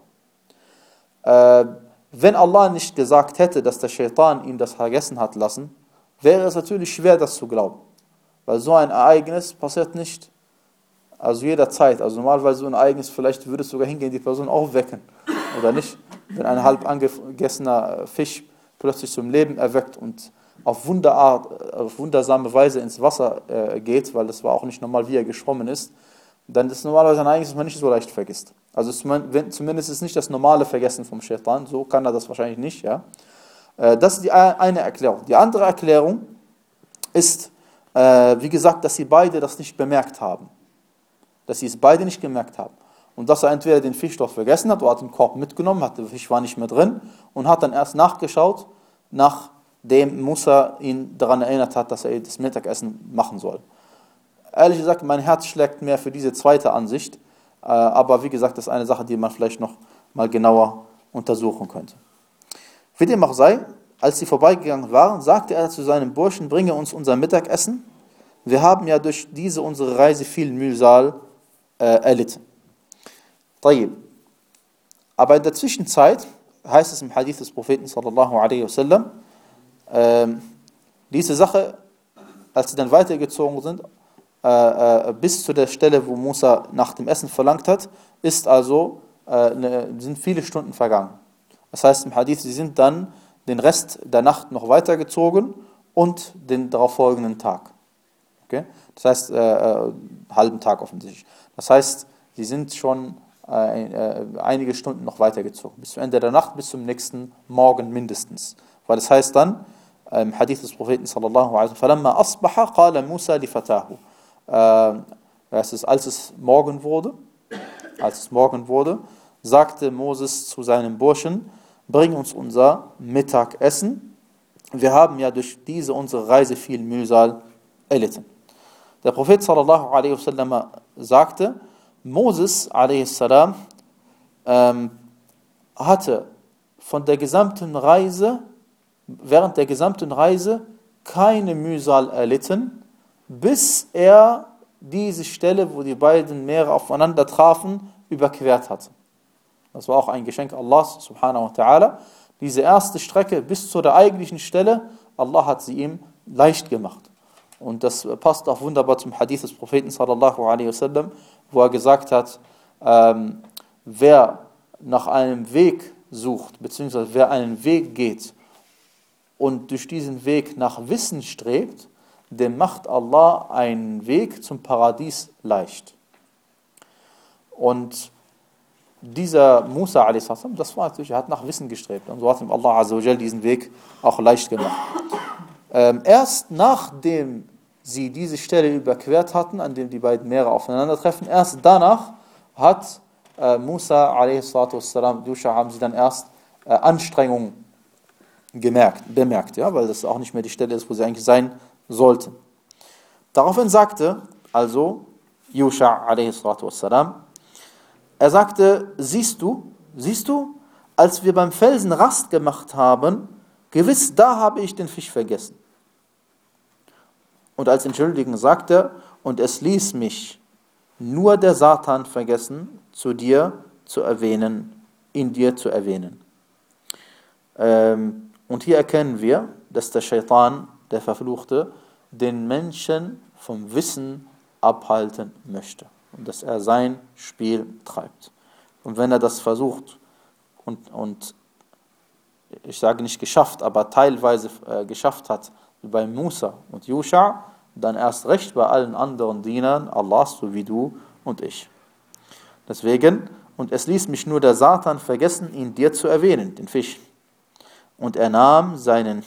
Äh, wenn Allah nicht gesagt hätte, dass der Shaitan ihm das vergessen hat lassen, wäre es natürlich schwer, das zu glauben. Weil so ein Ereignis passiert nicht, also jederzeit. Also normalerweise so ein Ereignis, vielleicht würde es sogar hingehen, die Person aufwecken, oder nicht? Wenn ein halb angegessener Fisch plötzlich zum Leben erweckt und auf Wunderart, auf wundersame Weise ins Wasser äh, geht, weil das war auch nicht normal, wie er geschwommen ist, dann ist normalerweise ein Ereignis, das man nicht so leicht vergisst. Also zumindest ist es nicht das normale Vergessen vom Shaitan, so kann er das wahrscheinlich nicht. Ja? Das ist die eine Erklärung. Die andere Erklärung ist, wie gesagt, dass sie beide das nicht bemerkt haben. Dass sie es beide nicht gemerkt haben. Und dass er entweder den Fisch dort vergessen hat oder hat den Korb mitgenommen, hat, der Fisch war nicht mehr drin und hat dann erst nachgeschaut, nachdem Musa ihn daran erinnert hat, dass er das Mittagessen machen soll. Ehrlich gesagt, mein Herz schlägt mehr für diese zweite Ansicht, aber wie gesagt, das ist eine Sache, die man vielleicht noch mal genauer untersuchen könnte. Wie dem auch sei, als sie vorbeigegangen waren, sagte er zu seinem Burschen, bringe uns unser Mittagessen. Wir haben ja durch diese unsere Reise viel Mühsal äh, erlitten. طيب. Aber in der Zwischenzeit heißt es im Hadith des Propheten sallallahu alaihi wasallam, ähm, diese Sache, als sie dann weitergezogen sind, äh, äh, bis zu der Stelle, wo Musa nach dem Essen verlangt hat, ist also, äh, ne, sind viele Stunden vergangen. Das heißt im Hadith, sie sind dann den Rest der Nacht noch weitergezogen und den darauffolgenden Tag. Okay? Das heißt, äh, äh, halben Tag offensichtlich. Das heißt, sie sind schon äh, äh, einige Stunden noch weitergezogen. Bis zum Ende der Nacht, bis zum nächsten Morgen mindestens. Weil das heißt dann, äh, im Hadith des Propheten sallallahu alaihi wasallam, فَلَمَّا أَصْبَحَ قَالَ مُوسَى لِفَتَاهُ. Das ist, als es morgen wurde, als es morgen wurde, sagte Moses zu seinem Burschen, bring uns unser Mittagessen. Wir haben ja durch diese unsere Reise viel Mühsal erlitten. Der Prophet sallallahu alaihi wasallam sagte, Moses alaihi salam ähm, hatte von der gesamten Reise, während der gesamten Reise keine Mühsal erlitten, bis er diese Stelle, wo die beiden Meere aufeinander trafen, überquert hatte. Das war auch ein Geschenk Allahs subhanahu wa ta'ala. Diese erste Strecke bis zu der eigentlichen Stelle, Allah hat sie ihm leicht gemacht. Und das passt auch wunderbar zum Hadith des Propheten sallallahu alaihi wasallam, wo er gesagt hat, ähm, wer nach einem Weg sucht, beziehungsweise wer einen Weg geht und durch diesen Weg nach Wissen strebt, dem macht Allah einen Weg zum Paradies leicht. Und dieser Musa a s, das war natürlich, er hat nach Wissen gestrebt. Und so hat ihm Allah azza wa jal diesen Weg auch leicht gemacht. Ähm, erst nachdem sie diese Stelle überquert hatten, an dem die beiden Meere aufeinandertreffen, erst danach hat äh, Musa a s, Yusha, haben sie dann erst äh, Anstrengungen gemerkt, bemerkt, ja, weil das auch nicht mehr die Stelle ist, wo sie eigentlich sein sollten. Daraufhin sagte also Yusha a s, er sagte, siehst du, siehst du, als wir beim Felsen Rast gemacht haben, gewiss, da habe ich den Fisch vergessen. Und als Entschuldigung sagte er, und es ließ mich nur der Satan vergessen, zu dir zu erwähnen, in dir zu erwähnen. Ähm, und hier erkennen wir, dass der Shaitan, der Verfluchte, den Menschen vom Wissen abhalten möchte. Und dass er sein Spiel treibt. Und wenn er das versucht und, und ich sage nicht geschafft, aber teilweise äh, geschafft hat, wie bei Musa und Yusha, dann erst recht bei allen anderen Dienern Allahs, so wie du und ich. Deswegen, und es ließ mich nur der Satan vergessen, ihn dir zu erwähnen, den Fisch. Und er nahm seinen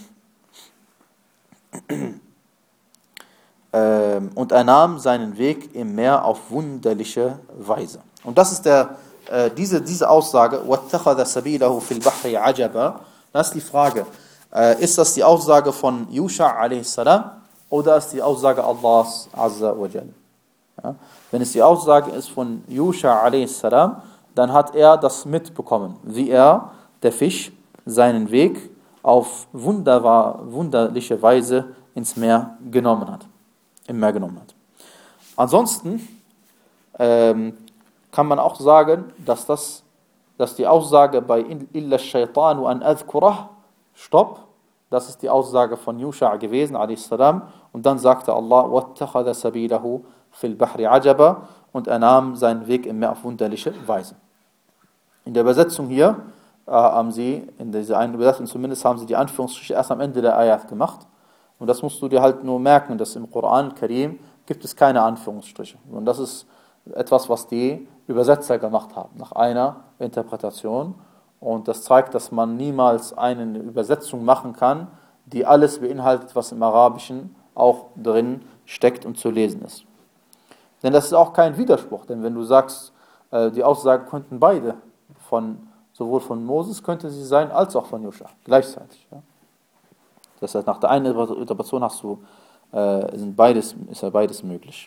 und er nahm seinen Weg im Meer auf wunderliche Weise. Und das ist der, äh, diese, diese Aussage, وَاتَّخَذَ سَبِيلَهُ فِي الْبَحْرِ عَجَبًا. Das ist die Frage, äh, ist das die Aussage von Yusha a.s. oder ist die Aussage Allahs azza wa jal? Ja? Wenn es die Aussage ist von Yusha a.s., dann hat er das mitbekommen, wie er, der Fisch, seinen Weg auf wunderbar, wunderliche Weise ins Meer genommen hat. Im Meer genommen hat. Ansonsten ähm, kann man auch sagen, dass, das, dass die Aussage bei illa shaitanu an adhkurah, stopp, das ist die Aussage von Yusha gewesen, a.s. Und dann sagte Allah, وَاتَّخَذَ سَبِيلَهُ فِي الْبَحْرِ عَجَبًا, und er nahm seinen Weg im Meer auf wunderliche Weise. In der Übersetzung hier äh, haben sie, in dieser einen Übersetzung zumindest, haben sie die Anführungsstriche erst am Ende der Ayat gemacht. Und das musst du dir halt nur merken, dass im Koran Karim gibt es keine Anführungsstriche. Und das ist etwas, was die Übersetzer gemacht haben, nach einer Interpretation. Und das zeigt, dass man niemals eine Übersetzung machen kann, die alles beinhaltet, was im Arabischen auch drin steckt und zu lesen ist. Denn das ist auch kein Widerspruch, denn wenn du sagst, die Aussagen könnten beide, von, sowohl von Moses könnte sie sein, als auch von Yusha, gleichzeitig. Ja. Das heißt, nach der einen Interpretation hast du, äh, sind beides, ist ja beides möglich.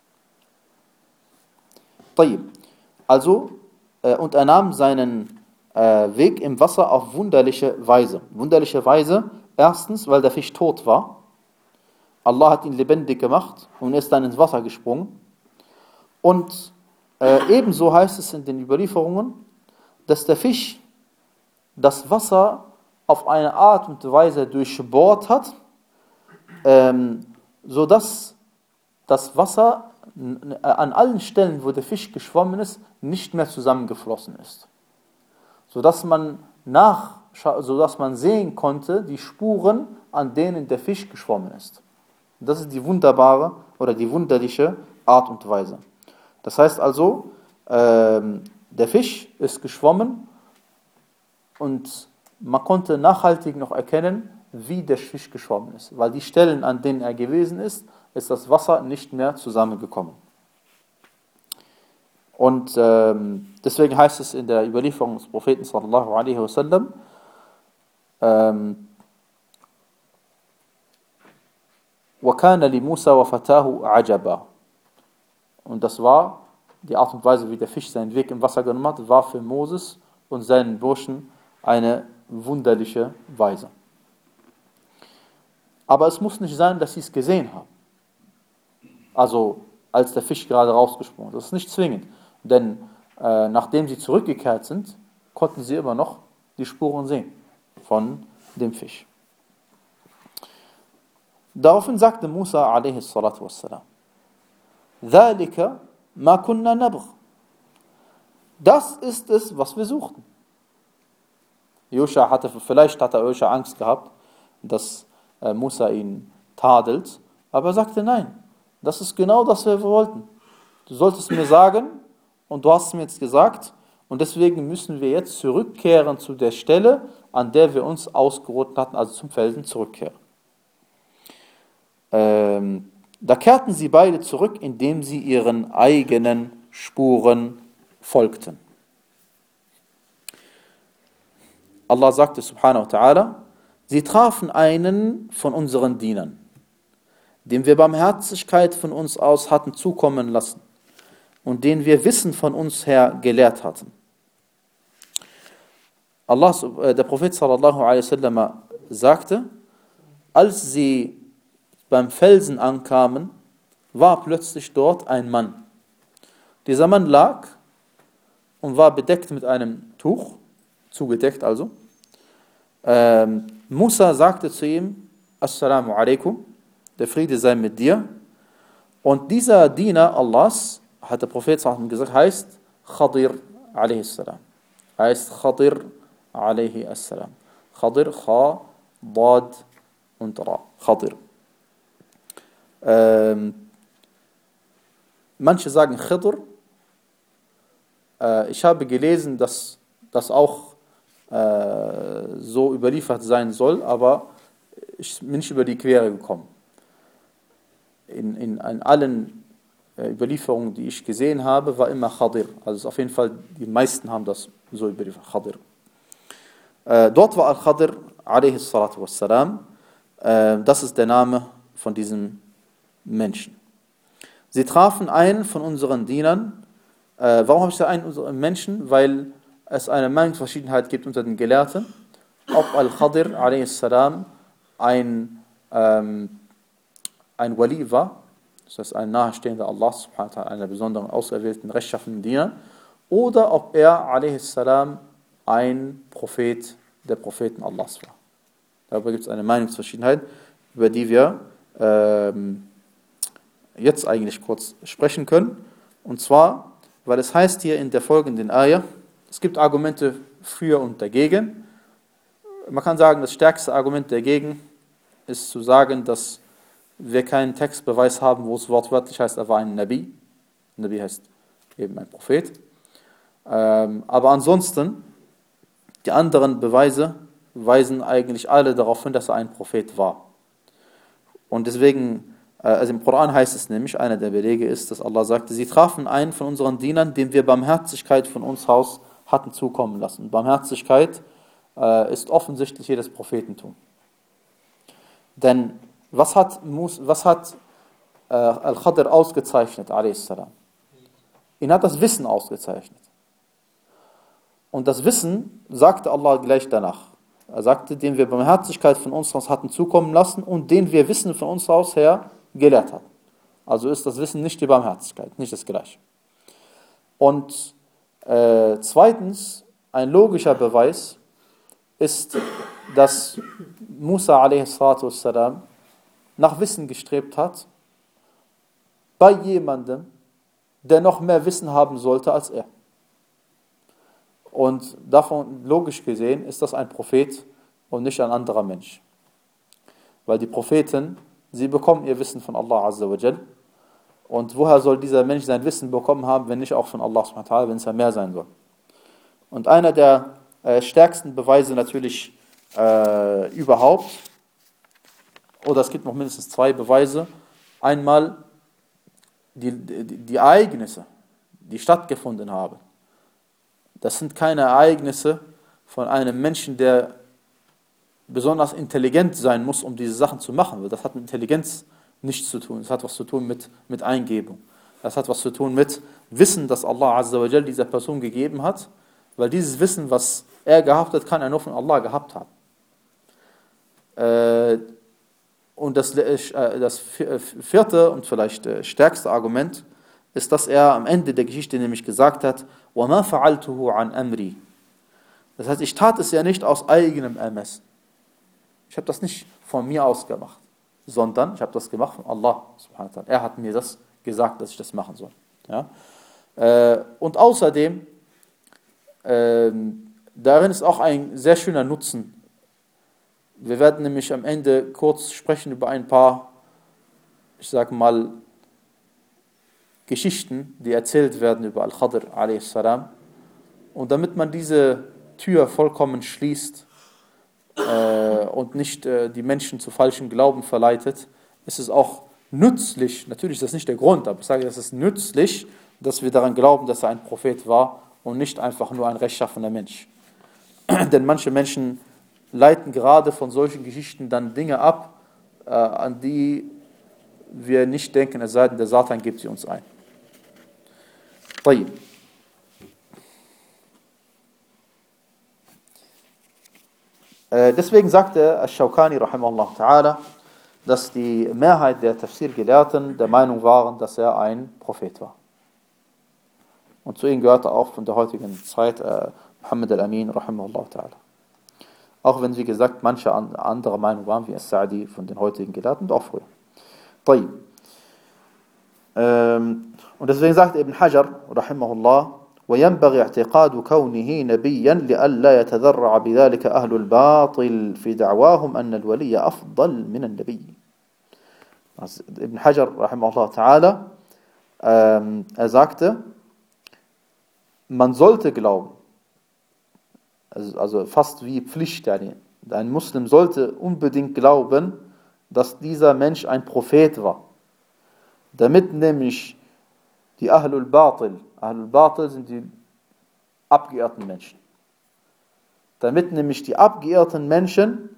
Also, äh, und er nahm seinen, äh, Weg im Wasser auf wunderliche Weise. Wunderliche Weise, erstens, weil der Fisch tot war. Allah hat ihn lebendig gemacht und ist dann ins Wasser gesprungen. Und äh, ebenso heißt es in den Überlieferungen, dass der Fisch das Wasser auf eine Art und Weise durchbohrt hat, ähm, sodass das Wasser an allen Stellen, wo der Fisch geschwommen ist, nicht mehr zusammengeflossen ist. Sodass man, nach, sodass man sehen konnte, die Spuren, an denen der Fisch geschwommen ist. Das ist die wunderbare oder die wunderliche Art und Weise. Das heißt also, ähm, der Fisch ist geschwommen und man konnte nachhaltig noch erkennen, wie der Fisch geschwommen ist. Weil die Stellen, an denen er gewesen ist, ist das Wasser nicht mehr zusammengekommen. Und ähm, deswegen heißt es in der Überlieferung des Propheten sallallahu alaihi wasallam, ähm, وَكَانَ لِمُوسَى وَفَتَاهُ عَجَبًا. Und das war die Art und Weise, wie der Fisch seinen Weg im Wasser genommen hat, war für Moses und seinen Burschen eine wunderliche Weise. Aber es muss nicht sein, dass sie es gesehen haben. Also, als der Fisch gerade rausgesprungen ist. Das ist nicht zwingend. Denn äh, nachdem sie zurückgekehrt sind, konnten sie immer noch die Spuren sehen von dem Fisch. Daraufhin sagte Musa alaihi salatu wassalam, ذَلِكَ مَا كُنَّا نَبْغِ. Das ist es, was wir suchten. Joscha hatte, vielleicht hatte Joscha Angst gehabt, dass äh, Musa ihn tadelt, aber er sagte, nein, das ist genau das, was wir wollten. Du solltest mir sagen, und du hast es mir jetzt gesagt, und deswegen müssen wir jetzt zurückkehren zu der Stelle, an der wir uns ausgeruht hatten, also zum Felsen zurückkehren. Ähm, da kehrten sie beide zurück, indem sie ihren eigenen Spuren folgten. Allah sagte subhanahu wa ta'ala, sie trafen einen von unseren Dienern, dem wir Barmherzigkeit von uns aus hatten zukommen lassen und den wir Wissen von uns her gelehrt hatten. Allah, der Prophet sallallahu alaihi wasallam sagte, als sie beim Felsen ankamen, war plötzlich dort ein Mann. Dieser Mann lag und war bedeckt mit einem Tuch, zugedeckt also. Ähm, Musa sagte zu ihm, Assalamu alaikum, der Friede sei mit dir. Und dieser Diener Allahs, hat der Prophet gesagt, heißt Khadir alaihi salam. Heißt Khadir alaihi salam. Khadir, Kha, Dad und Ra. Khadir. Ähm, manche sagen Khidr. Äh, ich habe gelesen, dass das auch äh, so überliefert sein soll, aber ich bin nicht über die Quere gekommen. In, in, in allen äh, Überlieferungen, die ich gesehen habe, war immer Khadir. Also auf jeden Fall, die meisten haben das so überliefert, Khadir. Äh, dort war Al-Khadir, alaihi salatu wassalam. Äh, das ist der Name von diesem Menschen. Sie trafen einen von unseren Dienern. Äh, warum habe ich da einen unserer Menschen? Weil es eine Meinungsverschiedenheit gibt unter den Gelehrten, ob Al-Khadir a.s. ein, ähm, ein Wali war, das heißt ein Nahestehender Allah subhanahu wa ta'ala, einer besonderen, auserwählten, rechtschaffenen Diener, oder ob er a.s. ein Prophet der Propheten Allahs war. Darüber gibt es eine Meinungsverschiedenheit, über die wir ähm, jetzt eigentlich kurz sprechen können. Und zwar, weil es heißt hier in der folgenden Ayah, es gibt Argumente für und dagegen. Man kann sagen, das stärkste Argument dagegen ist zu sagen, dass wir keinen Textbeweis haben, wo es wortwörtlich heißt, er war ein Nabi. Nabi heißt eben ein Prophet. Ähm, aber ansonsten, die anderen Beweise weisen eigentlich alle darauf hin, dass er ein Prophet war. Und deswegen, also im Koran heißt es nämlich, einer der Belege ist, dass Allah sagte, sie trafen einen von unseren Dienern, dem wir Barmherzigkeit von uns aus hatten zukommen lassen. Barmherzigkeit äh, ist offensichtlich jedes Prophetentum. Denn was hat, was hat äh, Al-Khadir ausgezeichnet, a.s. Ihn hat das Wissen ausgezeichnet. Und das Wissen sagte Allah gleich danach. Er sagte, den wir Barmherzigkeit von uns aus hatten zukommen lassen und den wir Wissen von uns aus her gelehrt hatten. Also ist das Wissen nicht die Barmherzigkeit, nicht das Gleiche. Und äh, zweitens, ein logischer Beweis ist, dass Musa a s. nach Wissen gestrebt hat, bei jemandem, der noch mehr Wissen haben sollte als er. Und davon, logisch gesehen, ist das ein Prophet und nicht ein anderer Mensch. Weil die Propheten, sie bekommen ihr Wissen von Allah Azza wa Jal. Und woher soll dieser Mensch sein Wissen bekommen haben, wenn nicht auch von Allah subhanahu wa ta'ala, wenn es ja mehr sein soll. Und einer der äh, stärksten Beweise natürlich äh, überhaupt, oder es gibt noch mindestens zwei Beweise, einmal die, die, die Ereignisse, die stattgefunden haben. Das sind keine Ereignisse von einem Menschen, der besonders intelligent sein muss, um diese Sachen zu machen. Das hat mit Intelligenz nichts zu tun. Das hat was zu tun mit, mit Eingebung. Das hat was zu tun mit Wissen, das Allah Azza wa Jal dieser Person gegeben hat, weil dieses Wissen, was er gehabt hat, kann er nur von Allah gehabt haben. Äh, und das, äh, das vierte und vielleicht äh, stärkste Argument ist, dass er am Ende der Geschichte nämlich gesagt hat, وَمَا فَعَلْتُهُ عَنْ أَمْرِي. Das heißt, ich tat es ja nicht aus eigenem Ermessen. Ich habe das nicht von mir aus gemacht, sondern ich habe das gemacht von Allah subhanahu wa ta'ala. Er hat mir das gesagt, dass ich das machen soll. Ja? Äh, und außerdem, äh, darin ist auch ein sehr schöner Nutzen. Wir werden nämlich am Ende kurz sprechen über ein paar, ich sage mal, Geschichten, die erzählt werden über Al-Khadr a s. Und damit man diese Tür vollkommen schließt äh, und nicht äh, die Menschen zu falschem Glauben verleitet, ist es auch nützlich, natürlich ist das nicht der Grund, aber ich sage, es ist nützlich, dass wir daran glauben, dass er ein Prophet war und nicht einfach nur ein rechtschaffener Mensch. Denn manche Menschen leiten gerade von solchen Geschichten dann Dinge ab, äh, an die wir nicht denken, es sei denn, der Satan gibt sie uns ein. طيب. Äh, deswegen sagte Ash-Shawkani rahimahullah ta'ala, dass die Mehrheit der Tafsir-Gelehrten der Meinung waren, dass er ein Prophet war. Und zu ihnen gehörte auch von der heutigen Zeit äh, Muhammad al-Amin rahimahullah ta'ala. Auch wenn, wie gesagt, manche andere Meinung waren, wie As-Sa'di von den heutigen Gelehrten und auch früher. طيب. Ähm, und deswegen sagt Ibn Hajar rahimahullah, وينبغي اعتقاد كونه نبيا لئلا يتذرع بذلك أهل الباطل في دعواهم أن الولي أفضل من النبي. Also Ibn Hajar rahimahullah ta'ala, ähm, er sagte, man sollte glauben, also, also fast wie Pflicht, ein Muslim sollte unbedingt glauben, dass dieser Mensch ein Prophet war. Damit nämlich die Ahlul Batil, Ahlul Batil sind die abgeirrten Menschen. Damit nämlich die abgeirrten Menschen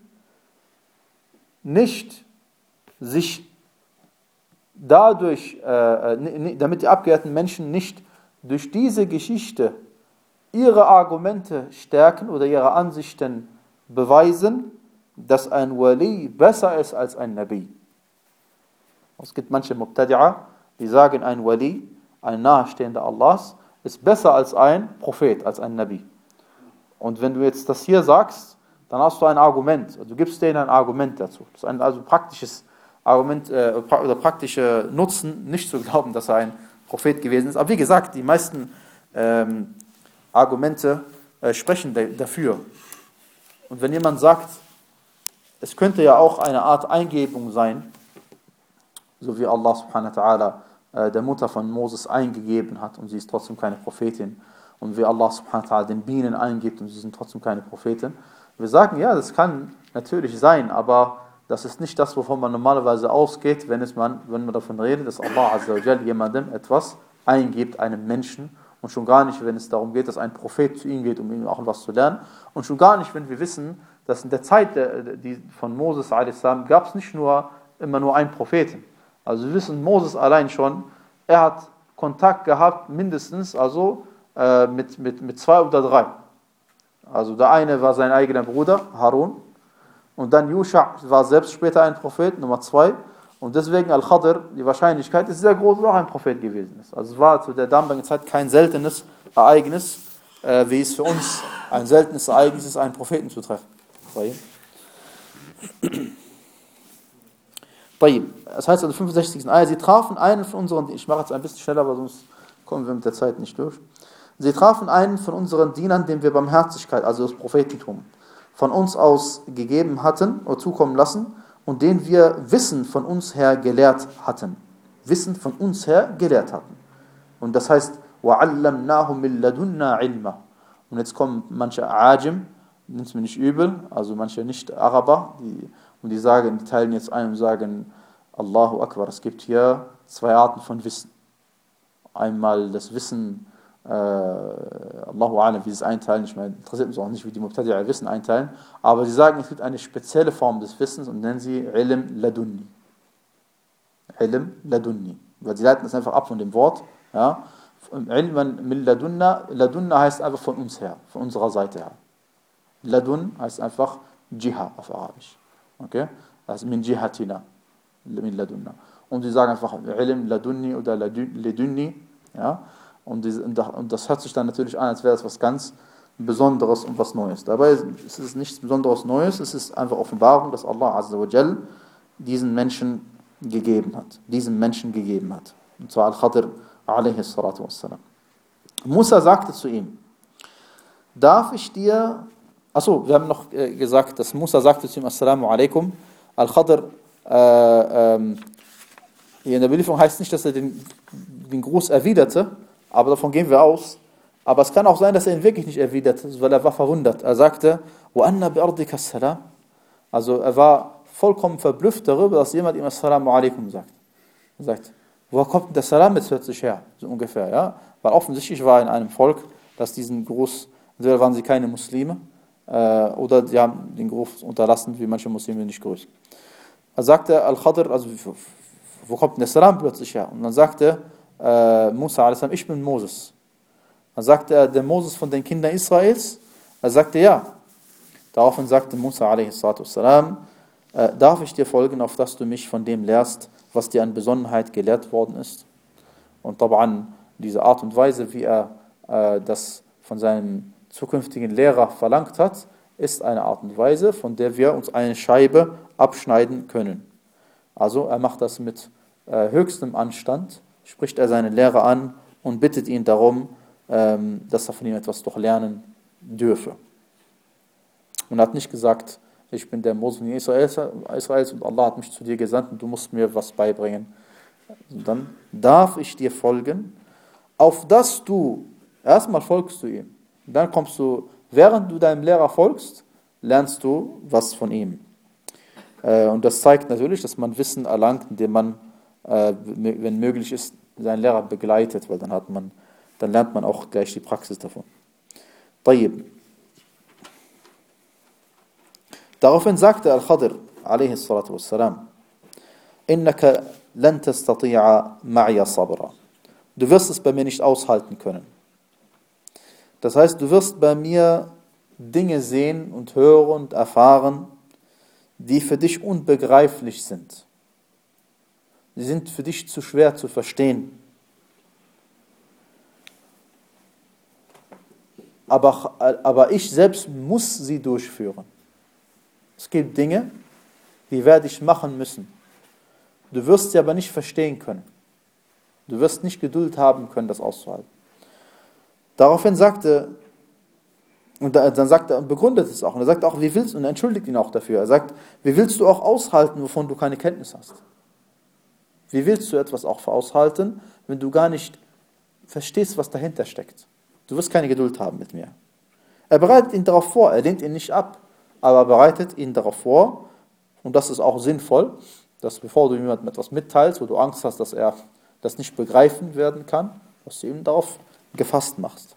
nicht sich dadurch, äh, damit die abgeirrten Menschen nicht durch diese Geschichte ihre Argumente stärken oder ihre Ansichten beweisen, dass ein Wali besser ist als ein Nabi. Es gibt manche Mubtadi'a, die sagen, ein Wali, ein Nahestehender Allahs, ist besser als ein Prophet, als ein Nabi. Und wenn du jetzt das hier sagst, dann hast du ein Argument. Du gibst denen ein Argument dazu. Das ist ein also praktisches Argument äh, oder praktische Nutzen, nicht zu glauben, dass er ein Prophet gewesen ist. Aber wie gesagt, die meisten ähm, Argumente äh, sprechen de- dafür. Und wenn jemand sagt, es könnte ja auch eine Art Eingebung sein, so wie Allah subhanahu wa ta'ala äh, der Mutter von Moses eingegeben hat und sie ist trotzdem keine Prophetin, und wie Allah subhanahu wa ta'ala den Bienen eingibt und sie sind trotzdem keine Prophetin. Wir sagen, ja, das kann natürlich sein, aber das ist nicht das, wovon man normalerweise ausgeht, wenn, es man, wenn man davon redet, dass Allah azza wa jal jemandem etwas eingibt, einem Menschen, und schon gar nicht, wenn es darum geht, dass ein Prophet zu ihm geht, um ihm auch was zu lernen, und schon gar nicht, wenn wir wissen, dass in der Zeit der, die von Moses a s. gab es nicht nur immer nur einen Propheten. Also wir wissen, Moses allein schon, er hat Kontakt gehabt, mindestens also äh, mit, mit, mit zwei oder drei. Also der eine war sein eigener Bruder, Harun. Und dann Yusha war selbst später ein Prophet, Nummer zwei. Und deswegen Al-Khadr, die Wahrscheinlichkeit ist sehr groß, dass er auch ein Prophet gewesen ist. Also es war zu der damaligen Zeit kein seltenes Ereignis, äh, wie es für uns ein seltenes Ereignis ist, einen Propheten zu treffen. Das heißt also fünfundsechzigsten Ayah, sie trafen einen von unseren, ich mache jetzt ein bisschen schneller, aber sonst kommen wir mit der Zeit nicht durch. Sie trafen einen von unseren Dienern, dem wir Barmherzigkeit, also das Prophetentum, von uns aus gegeben hatten oder zukommen lassen und den wir Wissen von uns her gelehrt hatten. Wissen von uns her gelehrt hatten. Und das heißt, وَعَلَّمْنَاهُ مِنْ لَدُنَّا عِلْمًا. Und jetzt kommen manche Ajim, nimmt es mir nicht übel, also manche Nicht-Araber, die, und die sagen, die teilen jetzt ein und sagen, Allahu Akbar, es gibt hier zwei Arten von Wissen. Einmal das Wissen, äh, Allahu A'lam, wie sie es einteilen, ich meine, interessiert uns auch nicht, wie die Mubtadi'a Wissen einteilen, aber sie sagen, es gibt eine spezielle Form des Wissens und nennen sie Ilm Ladunni. Ilm Ladunni. Weil sie leiten das einfach ab von dem Wort, ja. Ilman min Ladunna, Ladunna heißt einfach von uns her, von unserer Seite her. Ladun heißt einfach Jiha auf Arabisch. Okay? Das ist min Jihatina, min Ladunna. Und sie sagen einfach Ilm Ladunni oder Ladunni, ja. Und, die, und das hört sich dann natürlich an, als wäre das was ganz Besonderes und was Neues. Dabei ist es nichts Besonderes Neues, es ist einfach Offenbarung, dass Allah Azza wa Jal diesen Menschen gegeben hat. Diesen Menschen gegeben hat. Und zwar Al-Khadr alaihi salatu wassalam. Musa sagte zu ihm, darf ich dir, achso, wir haben noch äh, gesagt, dass Musa sagte zu ihm, Assalamu alaikum, Al-Khadr, äh, ähm, hier in der Belieferung heißt nicht, dass er den, den Gruß erwiderte, aber davon gehen wir aus. Aber es kann auch sein, dass er ihn wirklich nicht erwiderte, weil er war verwundert. Er sagte, wa anna bi ardika salam. Also er war vollkommen verblüfft darüber, dass jemand ihm Assalamu alaikum sagt. Er sagt, woher kommt denn der Salam jetzt plötzlich her? So ungefähr, ja. Weil offensichtlich war in einem Volk, dass diesen Gruß, entweder waren sie keine Muslime, äh, oder sie haben den Gruß unterlassen, wie manche Muslime nicht grüßen. Er sagte, Al-Khadr, also wo kommt denn der Salam plötzlich her? Und dann sagte äh, Musa a.s. ich bin Moses. Dann sagte er, der Moses von den Kindern Israels? Er sagte, ja. Daraufhin sagte Musa a.s. Äh, darf ich dir folgen, auf dass du mich von dem lehrst, was dir an Besonnenheit gelehrt worden ist? Und Tab'an, diese Art und Weise, wie er äh, das von seinem zukünftigen Lehrer verlangt hat, ist eine Art und Weise, von der wir uns eine Scheibe abschneiden können. Also er macht das mit äh, höchstem Anstand, spricht er seinen Lehrer an und bittet ihn darum, ähm, dass er von ihm etwas doch lernen dürfe. Und er hat nicht gesagt, ich bin der Moses Israels und Allah hat mich zu dir gesandt und du musst mir was beibringen. Und dann darf ich dir folgen, auf dass du, erstmal folgst du ihm, und dann kommst du, während du deinem Lehrer folgst, lernst du was von ihm. Und das zeigt natürlich, dass man Wissen erlangt, indem man, wenn möglich ist, seinen Lehrer begleitet, weil dann hat man, dann lernt man auch gleich die Praxis davon. Tayyib. Daraufhin sagte Al-Khadr, alaihi salatu wassalam, innaka lan tastati'a ma'iya sabra. Du wirst es bei mir nicht aushalten können. Das heißt, du wirst bei mir Dinge sehen und hören und erfahren, die für dich unbegreiflich sind. Sie sind für dich zu schwer zu verstehen. Aber, aber ich selbst muss sie durchführen. Es gibt Dinge, die werde ich machen müssen. Du wirst sie aber nicht verstehen können. Du wirst nicht Geduld haben können, das auszuhalten. Daraufhin sagte, und dann sagt er und begründet es auch, und er sagt auch, wie willst du, und er entschuldigt ihn auch dafür, er sagt, wie willst du auch aushalten, wovon du keine Kenntnis hast? Wie willst du etwas auch aushalten, wenn du gar nicht verstehst, was dahinter steckt? Du wirst keine Geduld haben mit mir. Er bereitet ihn darauf vor, er lehnt ihn nicht ab, aber er bereitet ihn darauf vor, und das ist auch sinnvoll, dass bevor du jemandem etwas mitteilst, wo du Angst hast, dass er das nicht begreifen werden kann, dass du ihm darauf gefasst machst.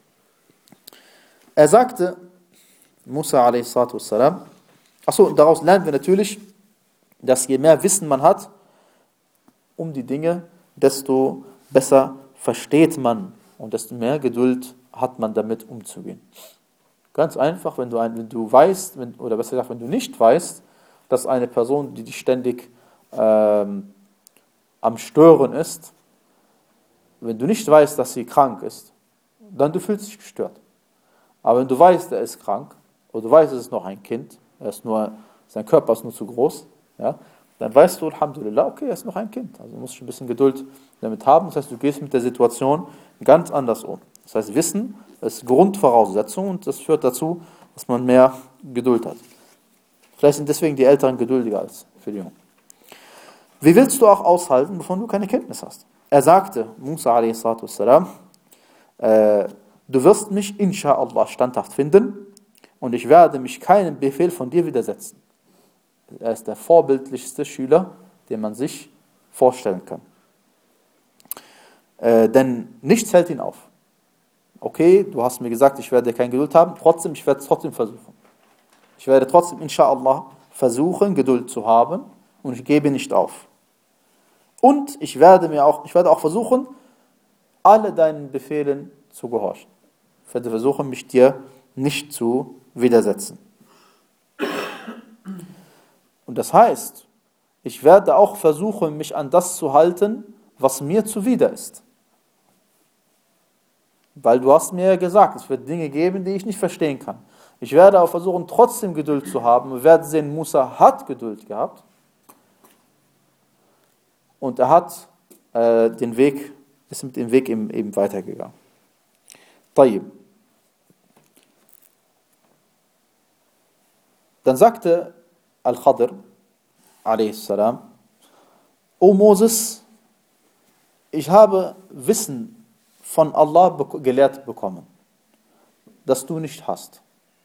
Er sagte, Musa a.s. Achso, daraus lernen wir natürlich, dass je mehr Wissen man hat um die Dinge, desto besser versteht man und desto mehr Geduld hat man damit umzugehen. Ganz einfach, wenn du, ein, wenn du weißt, wenn, oder besser gesagt, wenn du nicht weißt, dass eine Person, die dich ständig ähm, am Stören ist, wenn du nicht weißt, dass sie krank ist, dann du fühlst dich gestört. Aber wenn du weißt, er ist krank, oder du weißt, es ist noch ein Kind, er ist nur, sein Körper ist nur zu groß, ja, dann weißt du, Alhamdulillah, okay, er ist noch ein Kind. Also du musst ein bisschen Geduld damit haben. Das heißt, du gehst mit der Situation ganz anders um. Das heißt, Wissen ist Grundvoraussetzung und das führt dazu, dass man mehr Geduld hat. Vielleicht sind deswegen die Älteren geduldiger als für die Jungen. Wie willst du auch aushalten, wovon du keine Kenntnis hast? Er sagte, Musa a s. Äh, du wirst mich, insha'Allah, standhaft finden und ich werde mich keinem Befehl von dir widersetzen. Er ist der vorbildlichste Schüler, den man sich vorstellen kann. Äh, denn nichts hält ihn auf. Okay, du hast mir gesagt, ich werde keine Geduld haben, trotzdem, ich werde es trotzdem versuchen. Ich werde trotzdem, insha'Allah, versuchen, Geduld zu haben und ich gebe nicht auf. Und ich werde mir auch, ich werde auch versuchen, alle deinen Befehlen zu gehorchen. Ich werde versuchen, mich dir nicht zu widersetzen. Und das heißt, ich werde auch versuchen, mich an das zu halten, was mir zuwider ist. Weil du hast mir ja gesagt, es wird Dinge geben, die ich nicht verstehen kann. Ich werde auch versuchen, trotzdem Geduld zu haben. Wir werden sehen, Musa hat Geduld gehabt. Und er hat äh, den Weg, ist mit dem Weg eben, eben weitergegangen. Tayyib. Dann sagte Al-Khadr, a s. O Moses, ich habe Wissen von Allah be- gelehrt bekommen, das du nicht hast.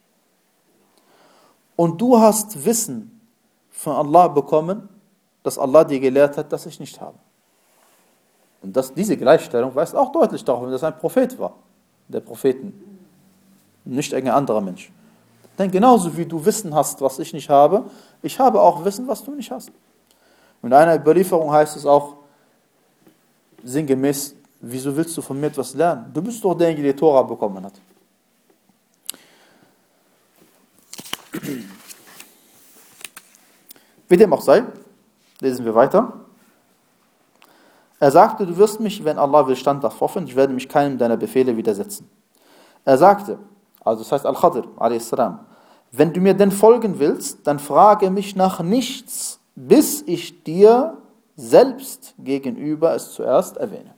Und du hast Wissen von Allah bekommen, das Allah dir gelehrt hat, das ich nicht habe. Und das, diese Gleichstellung weist auch deutlich darauf, dass er ein Prophet war, der Propheten, nicht irgendein anderer Mensch. Denn genauso wie du Wissen hast, was ich nicht habe, ich habe auch Wissen, was du nicht hast. Und in einer Überlieferung heißt es auch, sinngemäß, wieso willst du von mir etwas lernen? Du bist doch derjenige, der die Tora bekommen hat. Wie dem auch sei, lesen wir weiter. Er sagte, du wirst mich, wenn Allah will, standhaft hoffen, ich werde mich keinem deiner Befehle widersetzen. Er sagte, also das heißt Al-Khadr, a s. wenn du mir denn folgen willst, dann frage mich nach nichts, bis ich dir selbst gegenüber es zuerst erwähne.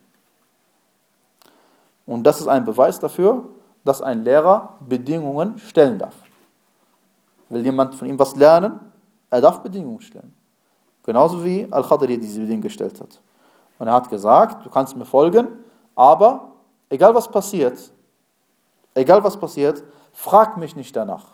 Und das ist ein Beweis dafür, dass ein Lehrer Bedingungen stellen darf. Will jemand von ihm was lernen, er darf Bedingungen stellen. Genauso wie Al-Khadr hier diese Bedingungen gestellt hat. Und er hat gesagt, du kannst mir folgen, aber egal was passiert, egal was passiert, frag mich nicht danach.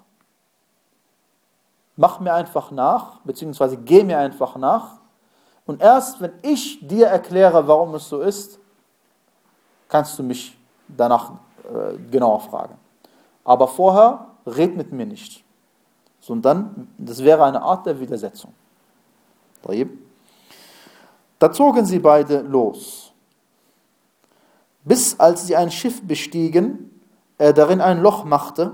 Mach mir einfach nach, beziehungsweise geh mir einfach nach. Und erst wenn ich dir erkläre, warum es so ist, kannst du mich danach äh, genauer fragen. Aber vorher red mit mir nicht. Sondern das wäre eine Art der Widersetzung. Da zogen sie beide los. Bis als sie ein Schiff bestiegen, er darin ein Loch machte.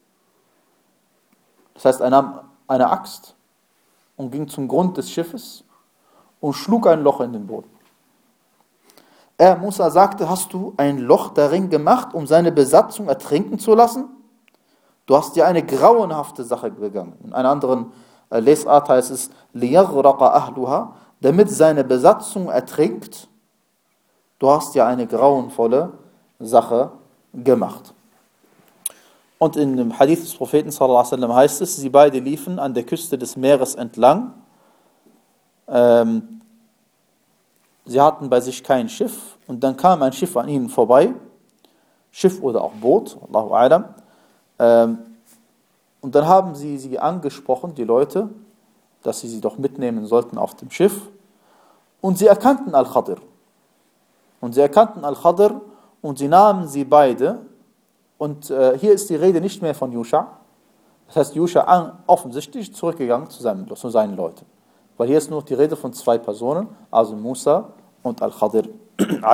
Das heißt, er nahm eine Axt und ging zum Grund des Schiffes und schlug ein Loch in den Boden. Er, Musa, sagte, hast du ein Loch darin gemacht, um seine Besatzung ertrinken zu lassen? Du hast dir eine grauenhafte Sache begangen. In einer anderen äh, Lesart heißt es, لِيَغْرَقَ أَهْلُهَا, damit seine Besatzung ertrinkt. Du hast ja eine grauenvolle Sache gemacht. Und in dem Hadith des Propheten sallallahu alaihi wasallam heißt es, sie beide liefen an der Küste des Meeres entlang. Ähm, sie hatten bei sich kein Schiff und dann kam ein Schiff an ihnen vorbei. Schiff oder auch Boot, Allahu a'lam. Ähm, und dann haben sie sie angesprochen, die Leute, dass sie sie doch mitnehmen sollten auf dem Schiff. Und sie erkannten Al-Khadr. Und sie erkannten Al-Khadr und sie nahmen sie beide. Und äh, hier ist die Rede nicht mehr von Yusha. Das heißt, Yusha offensichtlich zurückgegangen zu, seinem, zu seinen Leuten. Weil hier ist nur die Rede von zwei Personen, also Musa und Al-Khadr,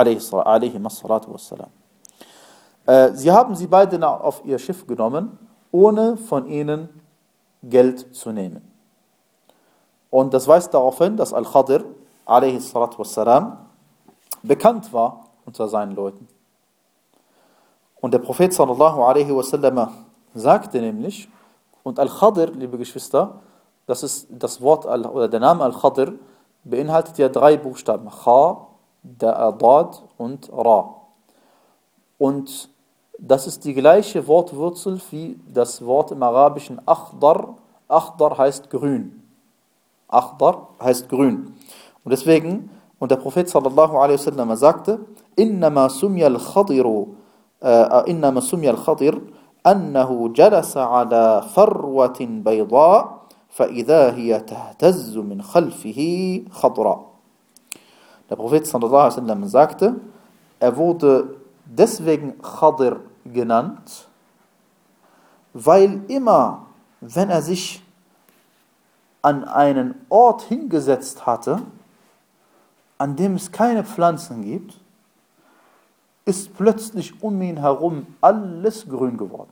alaihi wassalatu wassalam. Äh, sie haben sie beide auf ihr Schiff genommen ohne von ihnen Geld zu nehmen. Und das weist darauf hin, dass Al-Khadir alaihi salatu wassalam bekannt war unter seinen Leuten. Und der Prophet sallallahu alaihi wasallam sagte nämlich, und Al-Khadir, liebe Geschwister, das ist das Wort oder der Name Al-Khadir beinhaltet ja drei Buchstaben: Kha, Dad und Ra. Und das ist die gleiche Wortwurzel wie das Wort im Arabischen Akhdar. Akhdar heißt grün. Akhdar heißt grün. Und deswegen, und der Prophet sallallahu alaihi wasallam sagte, innama sumya al-Khadiru, innama sumya al-Khadir, annahu jalasa ala farwatin bayda, فإذا هي تهتز من خلفه خضراء. Der Prophet sallallahu alaihi wasallam sagte, er wurde deswegen Khadir genannt, weil immer, wenn er sich an einen Ort hingesetzt hatte, an dem es keine Pflanzen gibt, ist plötzlich um ihn herum alles grün geworden.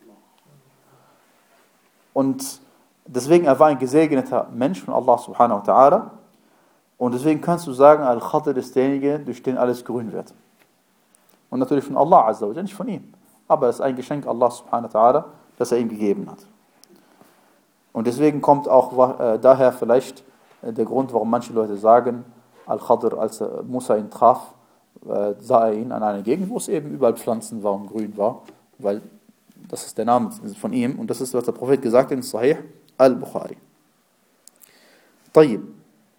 Und deswegen, er war ein gesegneter Mensch von Allah subhanahu wa ta'ala. Und deswegen kannst du sagen, Al-Khadir ist derjenige, durch den alles grün wird. Und natürlich von Allah azza wa jalla, nicht von ihm. Aber es ist ein Geschenk Allah subhanahu wa ta'ala, das er ihm gegeben hat. Und deswegen kommt auch äh, daher vielleicht äh, der Grund, warum manche Leute sagen, Al-Khadir, als äh, Musa ihn traf, äh, sah er ihn an einer Gegend, wo es eben überall Pflanzen war und grün war, weil das ist der Name von ihm und das ist, was der Prophet gesagt hat in Sahih Al-Bukhari. طيب.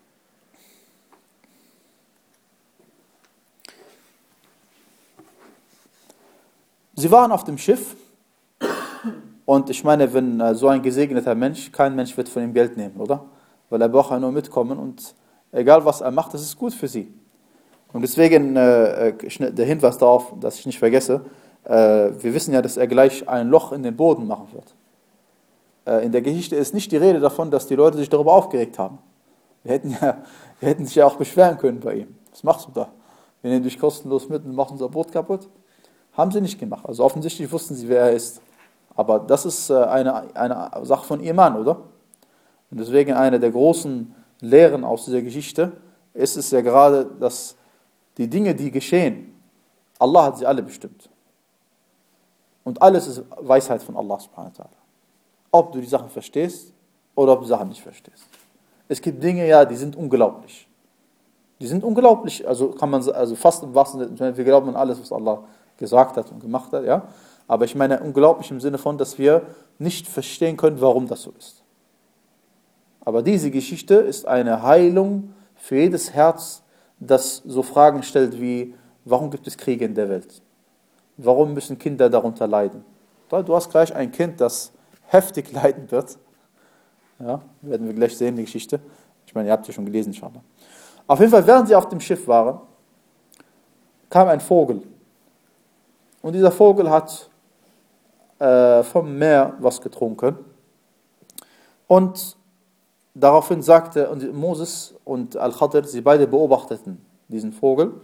Sie waren auf dem Schiff und ich meine, wenn äh, so ein gesegneter Mensch, kein Mensch wird von ihm Geld nehmen, oder? Weil er braucht ja nur mitkommen und egal was er macht, das ist gut für sie. Und deswegen äh, der Hinweis darauf, dass ich nicht vergesse, äh, wir wissen ja, dass er gleich ein Loch in den Boden machen wird. Äh, in der Geschichte ist nicht die Rede davon, dass die Leute sich darüber aufgeregt haben. Wir hätten, ja, wir hätten sich ja auch beschweren können bei ihm. Was machst du da? Wir nehmen dich kostenlos mit und machen unser Boot kaputt. Haben sie nicht gemacht. Also offensichtlich wussten sie, wer er ist. Aber das ist äh, eine, eine Sache von Iman, oder? Und deswegen eine der großen Lehren aus dieser Geschichte ist es ja gerade, dass die Dinge, die geschehen, Allah hat sie alle bestimmt. Und alles ist Weisheit von Allah subhanahu wa ta'ala. Ob du die Sachen verstehst oder ob du die Sachen nicht verstehst. Es gibt Dinge, ja, die sind unglaublich. Die sind unglaublich, also kann man also fast im wahrsten Sinne, wir glauben an alles, was Allah gesagt hat und gemacht hat, ja. Aber ich meine unglaublich im Sinne von, dass wir nicht verstehen können, warum das so ist. Aber diese Geschichte ist eine Heilung für jedes Herz, das so Fragen stellt wie, warum gibt es Kriege in der Welt? Warum müssen Kinder darunter leiden? Du hast gleich ein Kind, das heftig leiden wird. Ja, werden wir gleich sehen, die Geschichte. Ich meine, ihr habt ja schon gelesen, inshallah. Auf jeden Fall, während sie auf dem Schiff waren, kam ein Vogel. Und dieser Vogel hat äh, vom Meer was getrunken. Und daraufhin sagte und Moses und Al-Khadir, sie beide beobachteten diesen Vogel.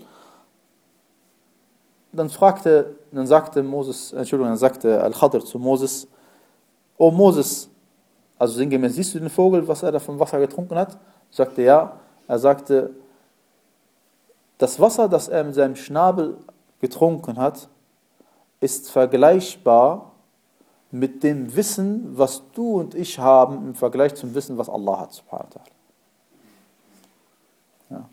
Dann fragte, dann sagte Moses, Entschuldigung, dann sagte Al-Khadir zu Moses, O Moses, also sinngemäß, siehst du den Vogel, was er da vom Wasser getrunken hat? Sagte ja. Er sagte, das Wasser, das er mit seinem Schnabel getrunken hat, ist vergleichbar mit dem Wissen, was du und ich haben im Vergleich zum Wissen, was Allah hat, subhanahu wa ta'ala. Ja.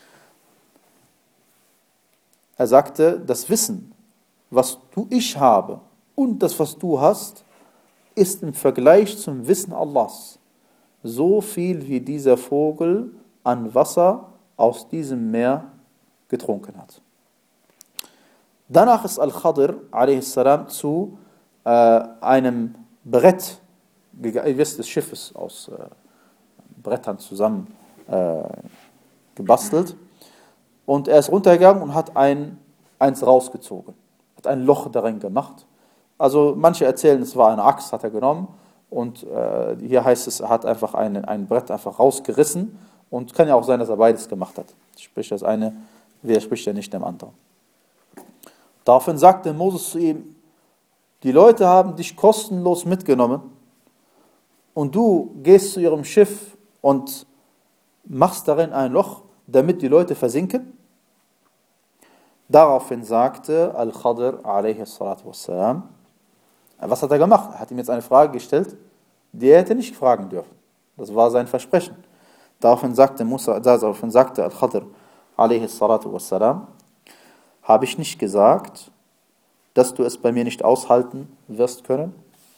Er sagte, das Wissen, was du ich habe und das, was du hast, ist im Vergleich zum Wissen Allahs so viel, wie dieser Vogel an Wasser aus diesem Meer getrunken hat. Danach ist Al-Khadir alaihi salam zu äh, einem Brett, ihr wisst, das Schiff ist aus äh, Brettern zusammen äh, gebastelt, und er ist runtergegangen und hat ein, eins rausgezogen, hat ein Loch darin gemacht. Also manche erzählen, es war eine Axt, hat er genommen, und äh, hier heißt es, er hat einfach eine, ein Brett einfach rausgerissen, und kann ja auch sein, dass er beides gemacht hat. Sprich, das eine widerspricht ja nicht dem anderen. Daraufhin sagte Moses zu ihm, die Leute haben dich kostenlos mitgenommen und du gehst zu ihrem Schiff und machst darin ein Loch, damit die Leute versinken? Daraufhin sagte Al-Khadr alaihi salatu wassalam, was hat er gemacht? Er hat ihm jetzt eine Frage gestellt, die er hätte nicht fragen dürfen. Das war sein Versprechen. Daraufhin sagte Musa, daraufhin sagte Al-Khadr alaihi salatu wassalam, habe ich nicht gesagt, dass du es bei mir nicht aushalten wirst können?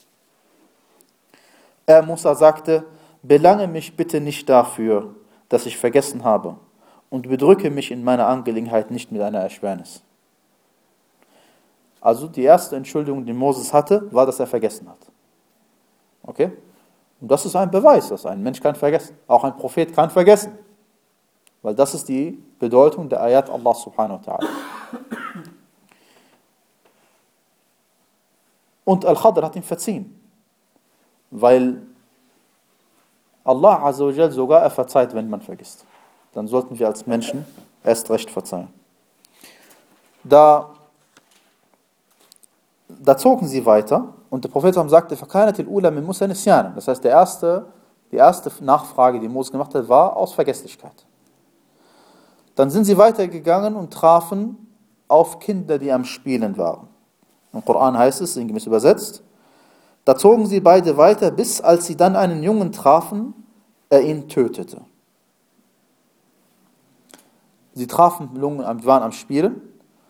Er, Musa, sagte, belange mich bitte nicht dafür, dass ich vergessen habe, und bedrücke mich in meiner Angelegenheit nicht mit einer Erschwernis. Also die erste Entschuldigung, die Moses hatte, war, dass er vergessen hat. Okay? Und das ist ein Beweis, dass ein Mensch kann vergessen. Auch ein Prophet kann vergessen. Weil das ist die Bedeutung der Ayat Allah subhanahu wa ta'ala. Und Al-Khadr hat ihm verziehen. Weil Allah azza wa jal sogar er verzeiht, wenn man vergisst. Dann sollten wir als Menschen erst recht verzeihen. Da, da zogen sie weiter und der Prophet sagte, فَكَانَتِ الْأُولَى مِنْ مُوسَى نِسْيَانًا. Das heißt, der erste, die erste Nachfrage, die Moses gemacht hat, war aus Vergesslichkeit. Dann sind sie weitergegangen und trafen auf Kinder, die am Spielen waren. Im Koran heißt es, sinngemäß übersetzt, da zogen sie beide weiter, bis als sie dann einen Jungen trafen, er ihn tötete. Sie trafen Jungen, waren am Spielen.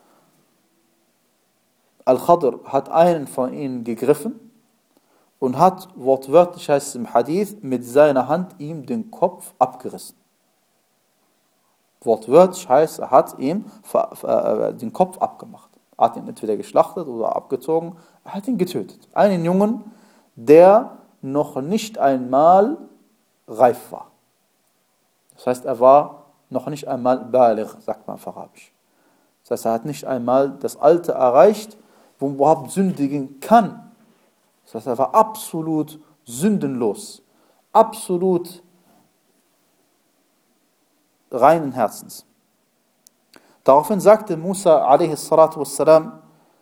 Al-Khadr hat einen von ihnen gegriffen und hat, wortwörtlich heißt es im Hadith, mit seiner Hand ihm den Kopf abgerissen. Wortwörtlich heißt, er hat ihm den Kopf abgemacht. Er hat ihn entweder geschlachtet oder abgezogen. Er hat ihn getötet. Einen Jungen, der noch nicht einmal reif war. Das heißt, er war noch nicht einmal baligh, sagt man auf Arabisch. Das heißt, er hat nicht einmal das Alter erreicht, wo man überhaupt sündigen kann. Das heißt, er war absolut sündenlos. Absolut reinen Herzens. Daraufhin sagte Musa alaihi salatu wassalam,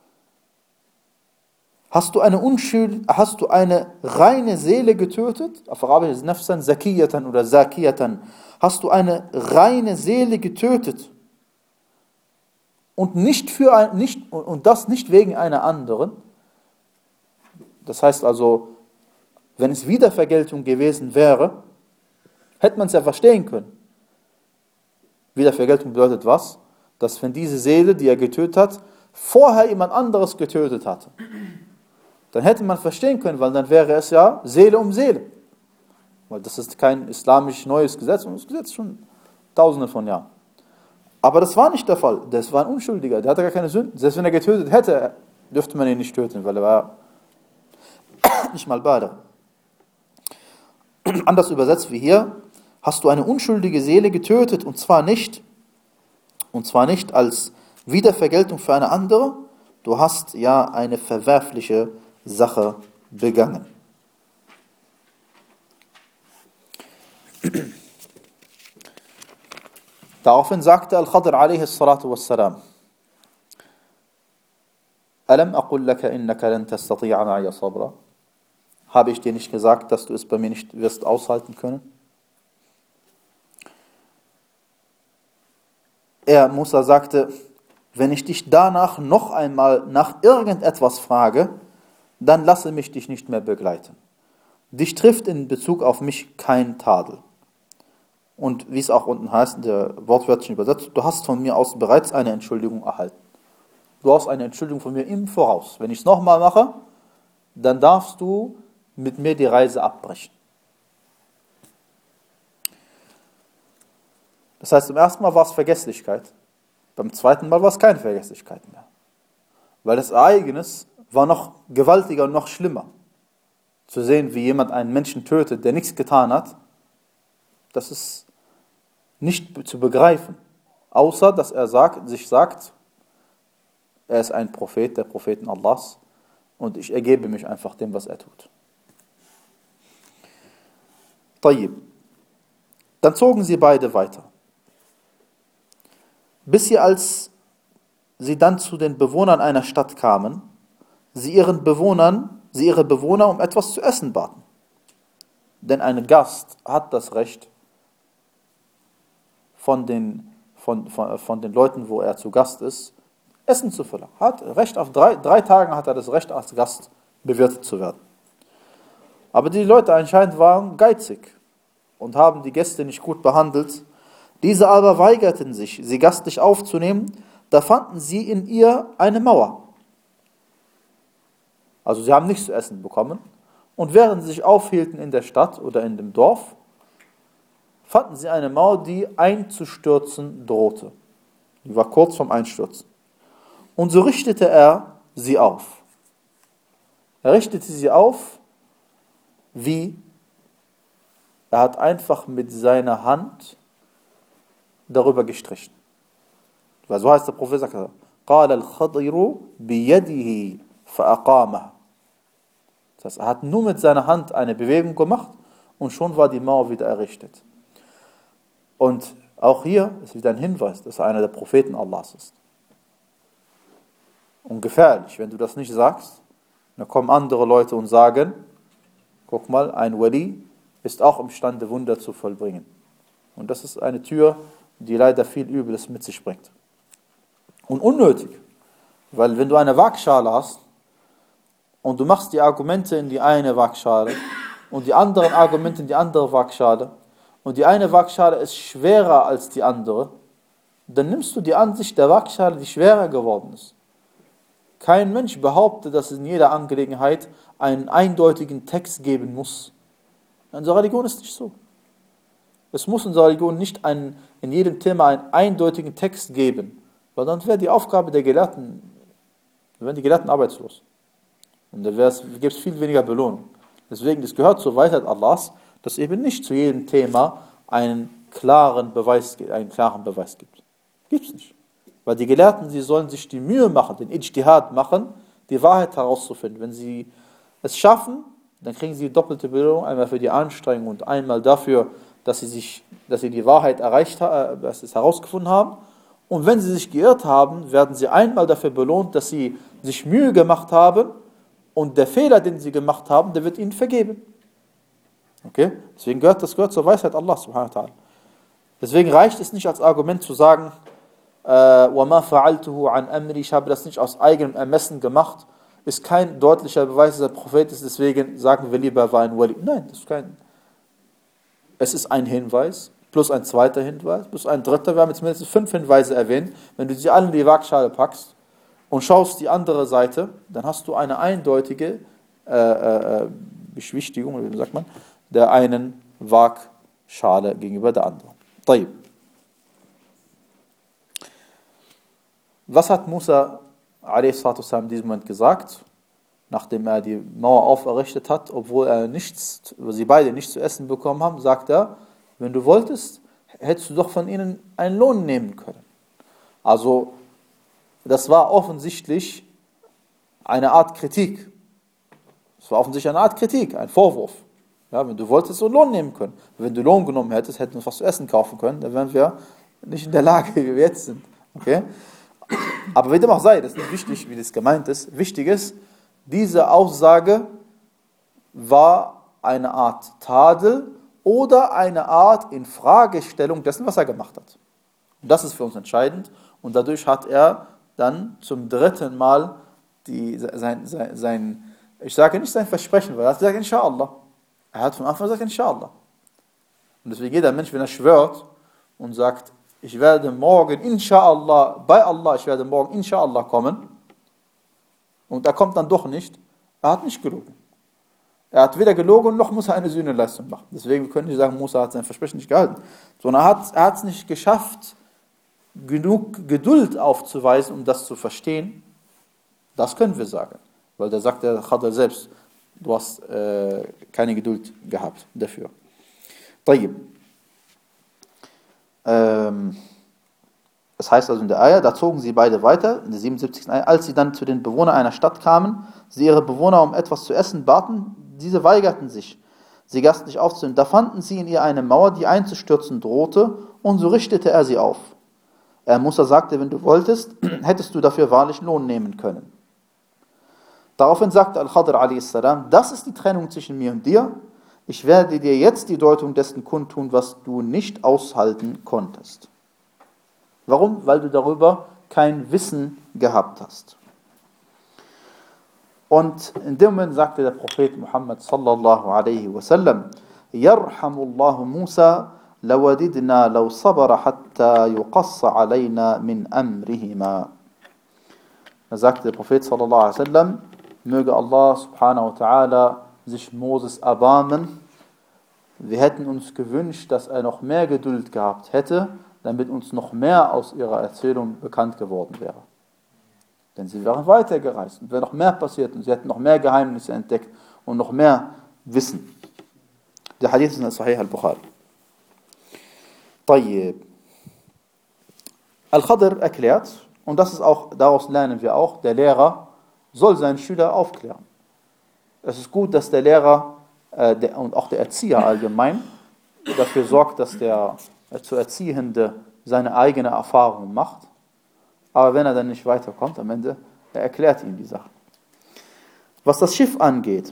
hast du eine Unschuld, hast du eine reine Seele getötet? Auf Arabisch ist Nafsan Zakiyatan oder Zakiyatan. Hast du eine reine Seele getötet? Und nicht für ein, nicht, und das nicht wegen einer anderen. Das heißt also, wenn es Wiedervergeltung gewesen wäre, hätte man es ja verstehen können. Wiedervergeltung bedeutet was? Dass wenn diese Seele, die er getötet hat, vorher jemand anderes getötet hatte, dann hätte man verstehen können, weil dann wäre es ja Seele um Seele. Weil das ist kein islamisch neues Gesetz, und das Gesetz schon tausende von Jahren. Aber das war nicht der Fall. Das war ein Unschuldiger, der hatte gar keine Sünden. Selbst wenn er getötet hätte, dürfte man ihn nicht töten, weil er war nicht mal baligh. Anders übersetzt wie hier, hast du eine unschuldige Seele getötet, und zwar nicht, und zwar nicht als Wiedervergeltung für eine andere, du hast ja eine verwerfliche Sache begangen. Daraufhin sagte Al-Khadr alaihi salatu wassalam, Alam aqul laka innaka lan tastati'a ma'iya sabra? Habe ich dir nicht gesagt, dass du es bei mir nicht wirst aushalten können? Er, Musa, sagte, wenn ich dich danach noch einmal nach irgendetwas frage, dann lasse mich dich nicht mehr begleiten. Dich trifft in Bezug auf mich kein Tadel. Und wie es auch unten heißt, in der wortwörtlichen Übersetzung, du hast von mir aus bereits eine Entschuldigung erhalten. Du hast eine Entschuldigung von mir im Voraus. Wenn ich es nochmal mache, dann darfst du mit mir die Reise abbrechen. Das heißt, im ersten Mal war es Vergesslichkeit, beim zweiten Mal war es keine Vergesslichkeit mehr. Weil das Ereignis war noch gewaltiger und noch schlimmer. Zu sehen, wie jemand einen Menschen tötet, der nichts getan hat, das ist nicht zu begreifen. Außer, dass er sagt, sich sagt, er ist ein Prophet, der Propheten Allahs, und ich ergebe mich einfach dem, was er tut. Tayyib. Dann zogen sie beide weiter. Bis sie, als sie dann zu den Bewohnern einer Stadt kamen, sie ihren Bewohnern, sie ihre Bewohner um etwas zu essen baten. Denn ein Gast hat das Recht, von den, von, von, von den Leuten, wo er zu Gast ist, Essen zu verlangen. Hat Recht auf drei, drei Tagen hat er das Recht, als Gast bewirtet zu werden. Aber die Leute anscheinend waren geizig und haben die Gäste nicht gut behandelt. Diese aber weigerten sich, sie gastlich aufzunehmen. Da fanden sie in ihr eine Mauer. Also sie haben nichts zu essen bekommen. Und während sie sich aufhielten in der Stadt oder in dem Dorf, fanden sie eine Mauer, die einzustürzen drohte. Die war kurz vorm Einstürzen. Und so richtete er sie auf. Er richtete sie auf, wie? Er hat einfach mit seiner Hand darüber gestrichen. Weil so heißt der Prophet, sagt er, قال الخضر بيده فأقامه. Das heißt, er hat nur mit seiner Hand eine Bewegung gemacht und schon war die Mauer wieder errichtet. Und auch hier ist wieder ein Hinweis, dass er einer der Propheten Allahs ist. Und gefährlich, wenn du das nicht sagst, dann kommen andere Leute und sagen, guck mal, ein Wali ist auch imstande, Wunder zu vollbringen. Und das ist eine Tür, die leider viel Übles mit sich bringt. Und unnötig, weil wenn du eine Waagschale hast und du machst die Argumente in die eine Waagschale und die anderen Argumente in die andere Waagschale und die eine Waagschale ist schwerer als die andere, dann nimmst du die Ansicht der Waagschale, die schwerer geworden ist. Kein Mensch behauptet, dass es in jeder Angelegenheit einen eindeutigen Text geben muss. In unserer Religion ist es nicht so. Es muss in unserer Religion nicht einen, in jedem Thema einen eindeutigen Text geben, weil dann wäre die Aufgabe der Gelehrten, dann wären die Gelehrten arbeitslos. Und da gibt es viel weniger Belohnung. Deswegen, es gehört zur Weisheit Allahs, dass eben nicht zu jedem Thema einen klaren Beweis, einen klaren Beweis gibt. Gibt es nicht. Weil die Gelehrten, sie sollen sich die Mühe machen, den Ijtihad machen, die Wahrheit herauszufinden. Wenn sie es schaffen, dann kriegen sie doppelte Belohnung, einmal für die Anstrengung und einmal dafür, dass sie sich, dass sie die Wahrheit erreicht haben, dass sie es herausgefunden haben. Und wenn sie sich geirrt haben, werden sie einmal dafür belohnt, dass sie sich Mühe gemacht haben und der Fehler, den sie gemacht haben, der wird ihnen vergeben. Okay? Deswegen gehört das gehört zur Weisheit Allah subhanahu wa ta'ala. Deswegen reicht es nicht als Argument zu sagen, وَمَا فَعَلْتُهُ عَنْ أَمْرِ, ich habe das nicht aus eigenem Ermessen gemacht, ist kein deutlicher Beweis, dass er Prophet ist, deswegen sagen wir lieber, er war ein Wali. Nein, das ist kein. Es ist ein Hinweis, plus ein zweiter Hinweis, plus ein dritter. Wir haben jetzt mindestens fünf Hinweise erwähnt. Wenn du sie alle in die Waagschale packst und schaust die andere Seite, dann hast du eine eindeutige äh, äh, Beschwichtigung, wie sagt man, der einen Waagschale gegenüber der anderen. طيب. Was hat Musa a s. in diesem Moment gesagt, nachdem er die Mauer auferrichtet hat, obwohl er nichts, sie beide nichts zu essen bekommen haben, sagt er, wenn du wolltest, hättest du doch von ihnen einen Lohn nehmen können. Also, das war offensichtlich eine Art Kritik. Es war offensichtlich eine Art Kritik, ein Vorwurf. Ja, wenn du wolltest, so Lohn nehmen können. Wenn du Lohn genommen hättest, hätten wir uns was zu essen kaufen können, dann wären wir nicht in der Lage, wie wir jetzt sind. Okay? Aber wie dem auch sei, das ist nicht wichtig, wie das gemeint ist. Wichtig ist, diese Aussage war eine Art Tadel oder eine Art Infragestellung dessen, was er gemacht hat. Und das ist für uns entscheidend. Und dadurch hat er dann zum dritten Mal die, sein, sein, sein, ich sage nicht sein Versprechen, weil er hat gesagt, Inshallah. Er hat von Anfang an gesagt, Inshallah. Und deswegen jeder Mensch, wenn er schwört und sagt, ich werde morgen, Inshallah, bei Allah, ich werde morgen, Inshallah, kommen. Und er kommt dann doch nicht. Er hat nicht gelogen. Er hat weder gelogen, noch muss er eine Sühneleistung machen. Deswegen können wir nicht sagen, Musa hat sein Versprechen nicht gehalten. Sondern er hat, er hat es nicht geschafft, genug Geduld aufzuweisen, um das zu verstehen. Das können wir sagen. Weil da sagt der Khadr selbst, du hast äh, keine Geduld gehabt dafür. طيب. Das heißt also in der Ayah, da zogen sie beide weiter, in der siebenundsiebzigsten Ayah, als sie dann zu den Bewohnern einer Stadt kamen, sie ihre Bewohner um etwas zu essen baten, diese weigerten sich, sie gastlich aufzunehmen. Da fanden sie in ihr eine Mauer, die einzustürzen drohte, und so richtete er sie auf. Er Musa sagte, wenn du wolltest, hättest du dafür wahrlich Lohn nehmen können. Daraufhin sagte Al-Khadr a s. Das ist die Trennung zwischen mir und dir. Ich werde dir jetzt die Deutung dessen kundtun, was du nicht aushalten konntest. Warum? Weil du darüber kein Wissen gehabt hast. Und in dem Moment sagte der Prophet Muhammad sallallahu alaihi wasallam: Yarhamullahu Musa, lawadidna law sabara hatta yuqassa alayna min amrihima. Da sagte der Prophet sallallahu alaihi wasallam: Möge Allah subhanahu wa ta'ala sich Moses erbarmen. Wir hätten uns gewünscht, dass er noch mehr Geduld gehabt hätte, damit uns noch mehr aus ihrer Erzählung bekannt geworden wäre. Denn sie wären weitergereist und wäre noch mehr passiert und sie hätten noch mehr Geheimnisse entdeckt und noch mehr Wissen. Der Hadith ist in Sahih al-Bukhari. Tayyib. Al-Khadr erklärt, und das ist auch, daraus lernen wir auch, der Lehrer soll seinen Schüler aufklären. Es ist gut, dass der Lehrer äh, der, und auch der Erzieher allgemein dafür sorgt, dass der äh, zu Erziehende seine eigene Erfahrung macht. Aber wenn er dann nicht weiterkommt, am Ende, er erklärt ihm die Sache. Was das Schiff angeht,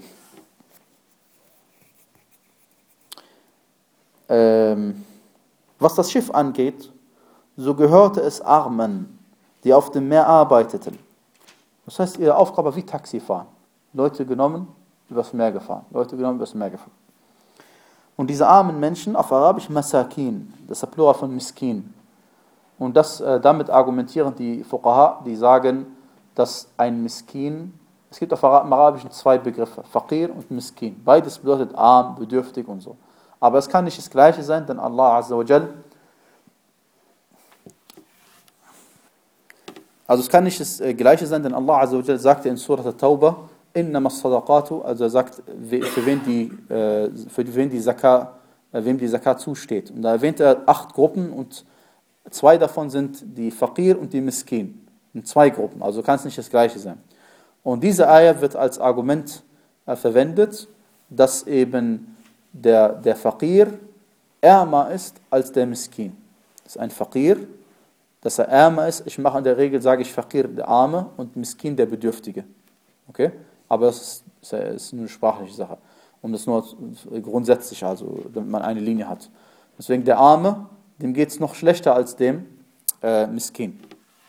ähm, was das Schiff angeht, so gehörte es Armen, die auf dem Meer arbeiteten. Das heißt, ihre Aufgabe war wie Taxifahren. Leute genommen, übers Meer gefahren. Leute genommen, übers Meer gefahren. Und diese armen Menschen, auf Arabisch Masakin, das ist der Plural von Miskin. Und das, äh, damit argumentieren die Fuqaha, die sagen, dass ein Miskin, es gibt auf Ara- im Arabischen zwei Begriffe, Faqir und Miskin. Beides bedeutet arm, bedürftig und so. Aber es kann nicht das Gleiche sein, denn Allah Azza wa Jal, also es kann nicht das äh, Gleiche sein, denn Allah Azza wa Jal sagte in Surah At-Tawbah, Innama as-Sadaqatu, also er sagt, für wen die, äh, für wen die Zakat, äh, wem die Zakat zusteht. Und da erwähnt er acht Gruppen und zwei davon sind die Faqir und die Miskin. In zwei Gruppen, also kann es nicht das Gleiche sein. Und diese Ayah wird als Argument äh, verwendet, dass eben der, der Faqir ärmer ist als der Miskin. Das ist ein Faqir, dass er ärmer ist. Ich mache in der Regel, sage ich Faqir, der Arme, und Miskin, der Bedürftige. Okay? Aber das ist, das ist eine sprachliche Sache. Und das nur grundsätzlich, also damit man eine Linie hat. Deswegen der Arme, dem geht es noch schlechter als dem äh, Miskin.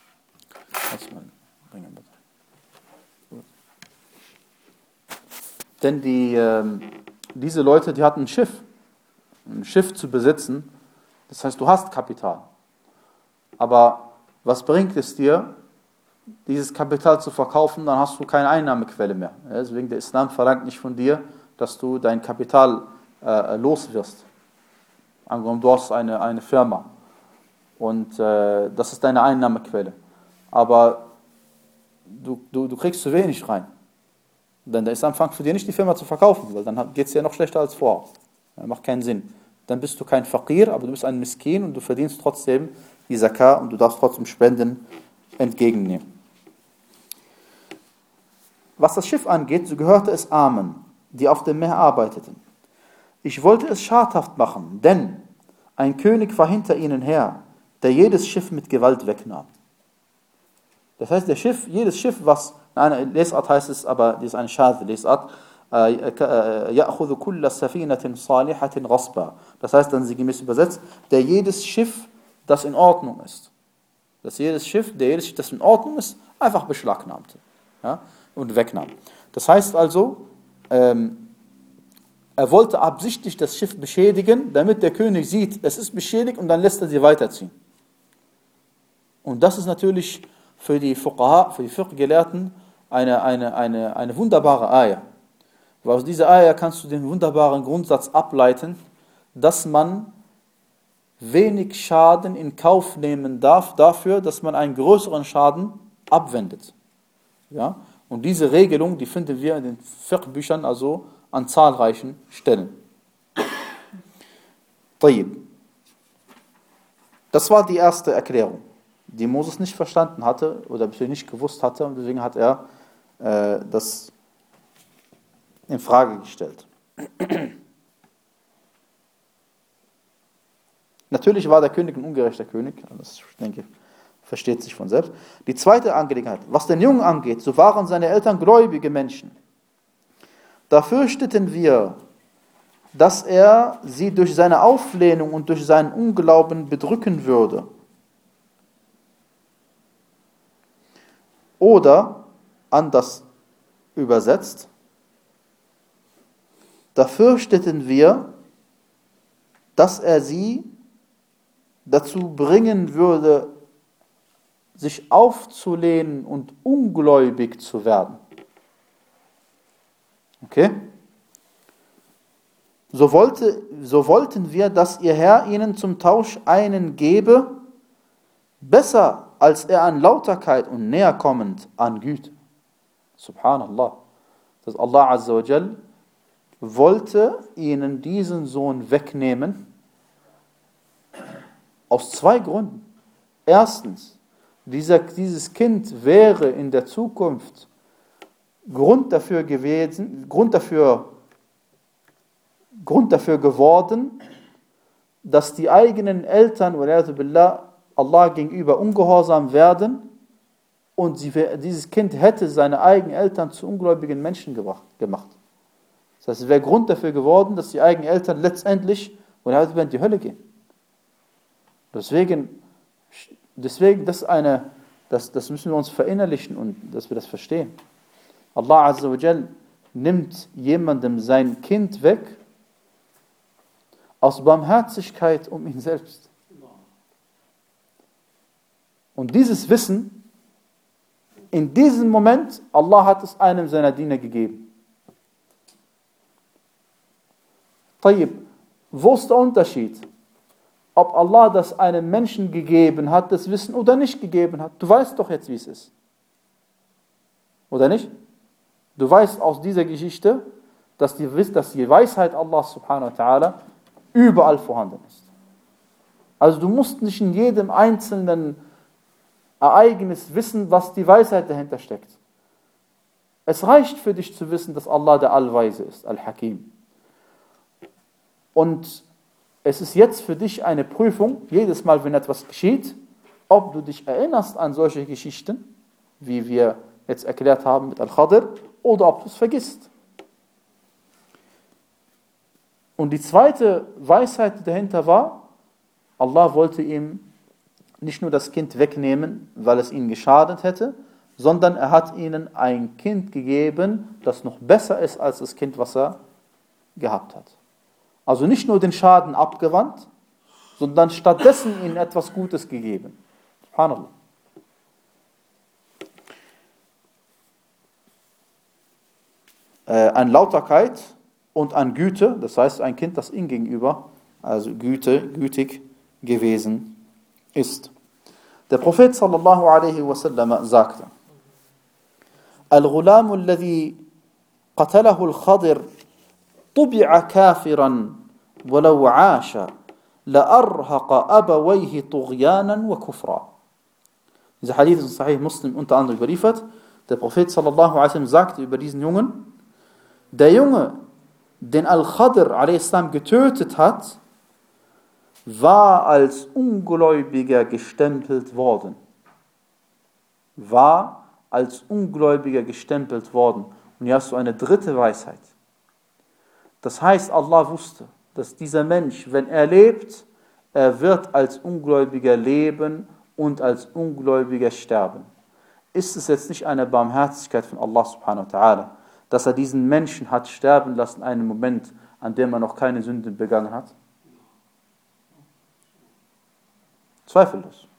Denn die, äh, diese Leute, die hatten ein Schiff. Ein Schiff zu besitzen, das heißt, du hast Kapital. Aber was bringt es dir, dieses Kapital zu verkaufen, dann hast du keine Einnahmequelle mehr. Ja, deswegen der Islam verlangt nicht von dir, dass du dein Kapital äh, los wirst. Angenommen, du hast eine, eine Firma und äh, das ist deine Einnahmequelle. Aber du, du, du kriegst zu wenig rein. Denn der Islam fängt für dich nicht, die Firma zu verkaufen, weil dann geht es dir noch schlechter als vorher. Das macht keinen Sinn. Dann bist du kein Faqir, aber du bist ein Miskin und du verdienst trotzdem die Zakat und du darfst trotzdem Spenden entgegennehmen. Was das Schiff angeht, so gehörte es Armen, die auf dem Meer arbeiteten. Ich wollte es schadhaft machen, denn ein König war hinter ihnen her, der jedes Schiff mit Gewalt wegnahm. Das heißt, der Schiff, jedes Schiff, was, in einer Lesart heißt es, aber das ist eine schade Lesart, يَأْخُذُ كُلَّ سَفِينَةٍ صَالِحَةٍ غَصْبًا. Das heißt dann sinngemäß übersetzt, der jedes Schiff, das in Ordnung ist, dass jedes Schiff, der jedes Schiff, das in Ordnung ist, einfach beschlagnahmte, ja, und wegnahm. Das heißt also, ähm, er wollte absichtlich das Schiff beschädigen, damit der König sieht, es ist beschädigt, und dann lässt er sie weiterziehen. Und das ist natürlich für die Fuqaha, für die Fiqh-Gelehrten eine, eine, eine, eine wunderbare Ayah. Weil aus dieser Ayah kannst du den wunderbaren Grundsatz ableiten, dass man wenig Schaden in Kauf nehmen darf, dafür, dass man einen größeren Schaden abwendet. Ja? Und diese Regelung, die finden wir in den Fiqh-Büchern, also an zahlreichen Stellen. Tayyib. Das war die erste Erklärung, die Moses nicht verstanden hatte oder nicht gewusst hatte, und deswegen hat er äh, das in Frage gestellt. Natürlich war der König ein ungerechter König, das ist, ich denke, Versteht sich von selbst. Die zweite Angelegenheit, was den Jungen angeht, so waren seine Eltern gläubige Menschen. Da fürchteten wir, dass er sie durch seine Auflehnung und durch seinen Unglauben bedrücken würde. Oder, anders übersetzt, da fürchteten wir, dass er sie dazu bringen würde, sich aufzulehnen und ungläubig zu werden. Okay? So, wollte, so wollten wir, dass ihr Herr ihnen zum Tausch einen gebe, besser als er an Lauterkeit und näher kommend an Güte. Subhanallah. Dass Allah Azza wa Jal wollte ihnen diesen Sohn wegnehmen, aus zwei Gründen. Erstens, dieser, dieses Kind wäre in der Zukunft Grund dafür gewesen, Grund dafür, Grund dafür geworden, dass die eigenen Eltern, billah, Allah gegenüber ungehorsam werden und sie, dieses Kind hätte seine eigenen Eltern zu ungläubigen Menschen gebracht, gemacht. Das heißt, es wäre Grund dafür geworden, dass die eigenen Eltern letztendlich in die Hölle gehen. Deswegen, deswegen das, eine, das, das müssen wir uns verinnerlichen und dass wir das verstehen. Allah Azza wa Jal nimmt jemandem sein Kind weg aus Barmherzigkeit um ihn selbst. Und dieses Wissen, in diesem Moment, Allah hat es einem seiner Diener gegeben. Tayyib, wo ist der Unterschied? Ob Allah das einem Menschen gegeben hat, das Wissen, oder nicht gegeben hat. Du weißt doch jetzt, wie es ist. Oder nicht? Du weißt aus dieser Geschichte, dass die, dass die Weisheit Allah subhanahu wa ta'ala überall vorhanden ist. Also du musst nicht in jedem einzelnen Ereignis wissen, was die Weisheit dahinter steckt. Es reicht für dich zu wissen, dass Allah der Allweise ist, Al-Hakim. Und es ist jetzt für dich eine Prüfung, jedes Mal, wenn etwas geschieht, ob du dich erinnerst an solche Geschichten, wie wir jetzt erklärt haben mit Al-Khadr, oder ob du es vergisst. Und die zweite Weisheit, die dahinter war, Allah wollte ihm nicht nur das Kind wegnehmen, weil es ihnen geschadet hätte, sondern er hat ihnen ein Kind gegeben, das noch besser ist als das Kind, was er gehabt hat. Also nicht nur den Schaden abgewandt, sondern stattdessen ihnen etwas Gutes gegeben. Subhanallah. Äh, an Lauterkeit und an Güte, das heißt ein Kind, das ihm gegenüber, also Güte, gütig gewesen ist. Der Prophet sallallahu alaihi wasallam sagte: Al-Ghulamu alladhi qatalahu al-Khadir طبع كافرا ولو عاش لأرهق أبويه طغيانا وكفرا. Dieser Hadith ist in Sahih Muslim unter anderem überliefert. Der Prophet sallallahu alaihi wasallam sagte über diesen Jungen: Der Junge, den Al-Khadr a.s. getötet hat, war als Ungläubiger gestempelt worden. War als Ungläubiger gestempelt worden. Und hier hast du eine dritte Weisheit. Das heißt, Allah wusste, dass dieser Mensch, wenn er lebt, er wird als Ungläubiger leben und als Ungläubiger sterben. Ist es jetzt nicht eine Barmherzigkeit von Allah subhanahu wa ta'ala, dass er diesen Menschen hat sterben lassen, einen Moment, an dem er noch keine Sünde begangen hat? Zweifellos.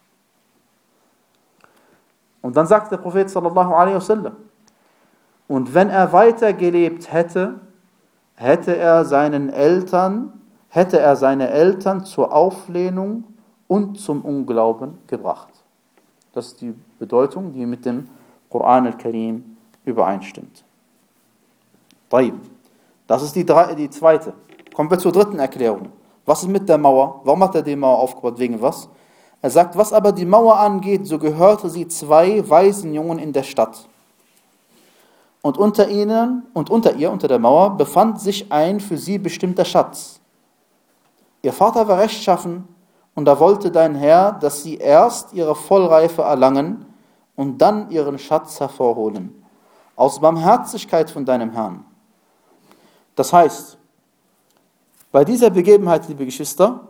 Und dann sagt der Prophet sallallahu alaihi wasallam: Und wenn er weiter gelebt hätte, hätte er seinen Eltern, hätte er seine Eltern zur Auflehnung und zum Unglauben gebracht. Das ist die Bedeutung, die mit dem Koran al-Karim übereinstimmt. Das ist die, drei, die zweite. Kommen wir zur dritten Erklärung. Was ist mit der Mauer? Warum hat er die Mauer aufgebaut? Wegen was? Er sagt, was aber die Mauer angeht, so gehörte sie zwei Waisenjungen in der Stadt. Und unter ihnen und unter ihr, unter der Mauer, befand sich ein für sie bestimmter Schatz. Ihr Vater war rechtschaffen Und da wollte dein Herr, dass sie erst ihre Vollreife erlangen und dann ihren Schatz hervorholen, aus Barmherzigkeit von deinem Herrn. Das heißt, bei dieser Begebenheit, liebe Geschwister,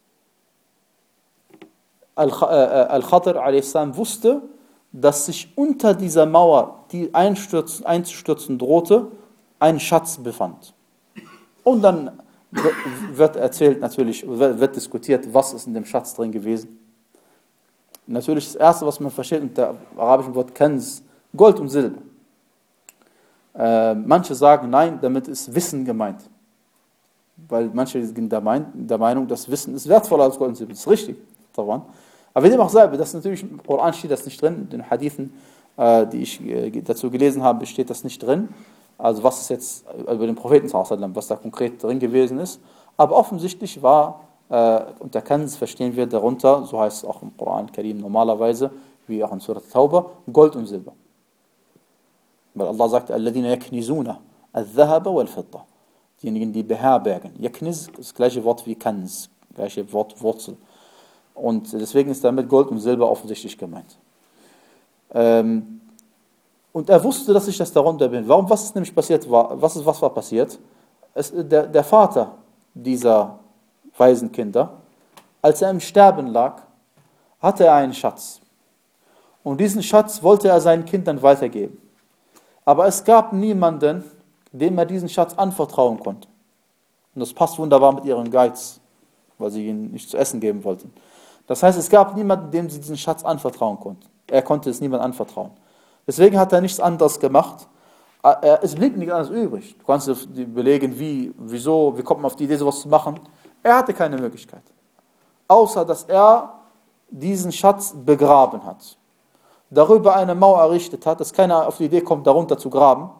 Al-Khadir a s. wusste, dass sich unter dieser Mauer, die einstürzen, einzustürzen drohte, ein Schatz befand. Und dann wird erzählt, natürlich, wird diskutiert, was ist in dem Schatz drin gewesen. Natürlich das Erste, was man versteht unter dem arabischen Wort Kanz, Gold und Silber. Äh, manche sagen, nein, damit ist Wissen gemeint. Weil manche sind der, Mein- der Meinung, dass Wissen ist wertvoller als Gold und Silber. Das ist richtig. Daran. Aber wie dem auch sei, das ist natürlich im Koran steht das nicht drin, in den Hadithen, äh, die ich äh, dazu gelesen habe, steht das nicht drin. Also was ist jetzt über den Propheten, was da konkret drin gewesen ist. Aber offensichtlich war, äh, unter Kanz verstehen wir darunter, so heißt es auch im Koran Karim normalerweise, wie auch in Surat Tauba, Gold und Silber. Weil Allah sagt, alladhina yaknizuna al-dhahaba wal-fidda. Diejenigen, die beherbergen. Yakniz ist das gleiche Wort wie Kanz, gleiche Wort Wurzel. Und deswegen ist damit Gold und Silber offensichtlich gemeint. Ähm, und er wusste, dass ich das darunter bin. Warum? Was ist nämlich passiert? War, was, ist, was war passiert? Es, der, der Vater dieser Waisenkinder, als er im Sterben lag, hatte er einen Schatz. Und diesen Schatz wollte er seinen Kindern weitergeben. Aber es gab niemanden, dem er diesen Schatz anvertrauen konnte. Und das passt wunderbar mit ihrem Geiz, weil sie ihn nicht zu essen geben wollten. Das heißt, es gab niemanden, dem sie diesen Schatz anvertrauen konnten. Er konnte es niemandem anvertrauen. Deswegen hat er nichts anderes gemacht. Es blieb nichts anderes übrig. Du kannst dir belegen, wie, wieso, wie kommt man auf die Idee, sowas zu machen. Er hatte keine Möglichkeit. Außer, dass er diesen Schatz begraben hat. Darüber eine Mauer errichtet hat, dass keiner auf die Idee kommt, darunter zu graben.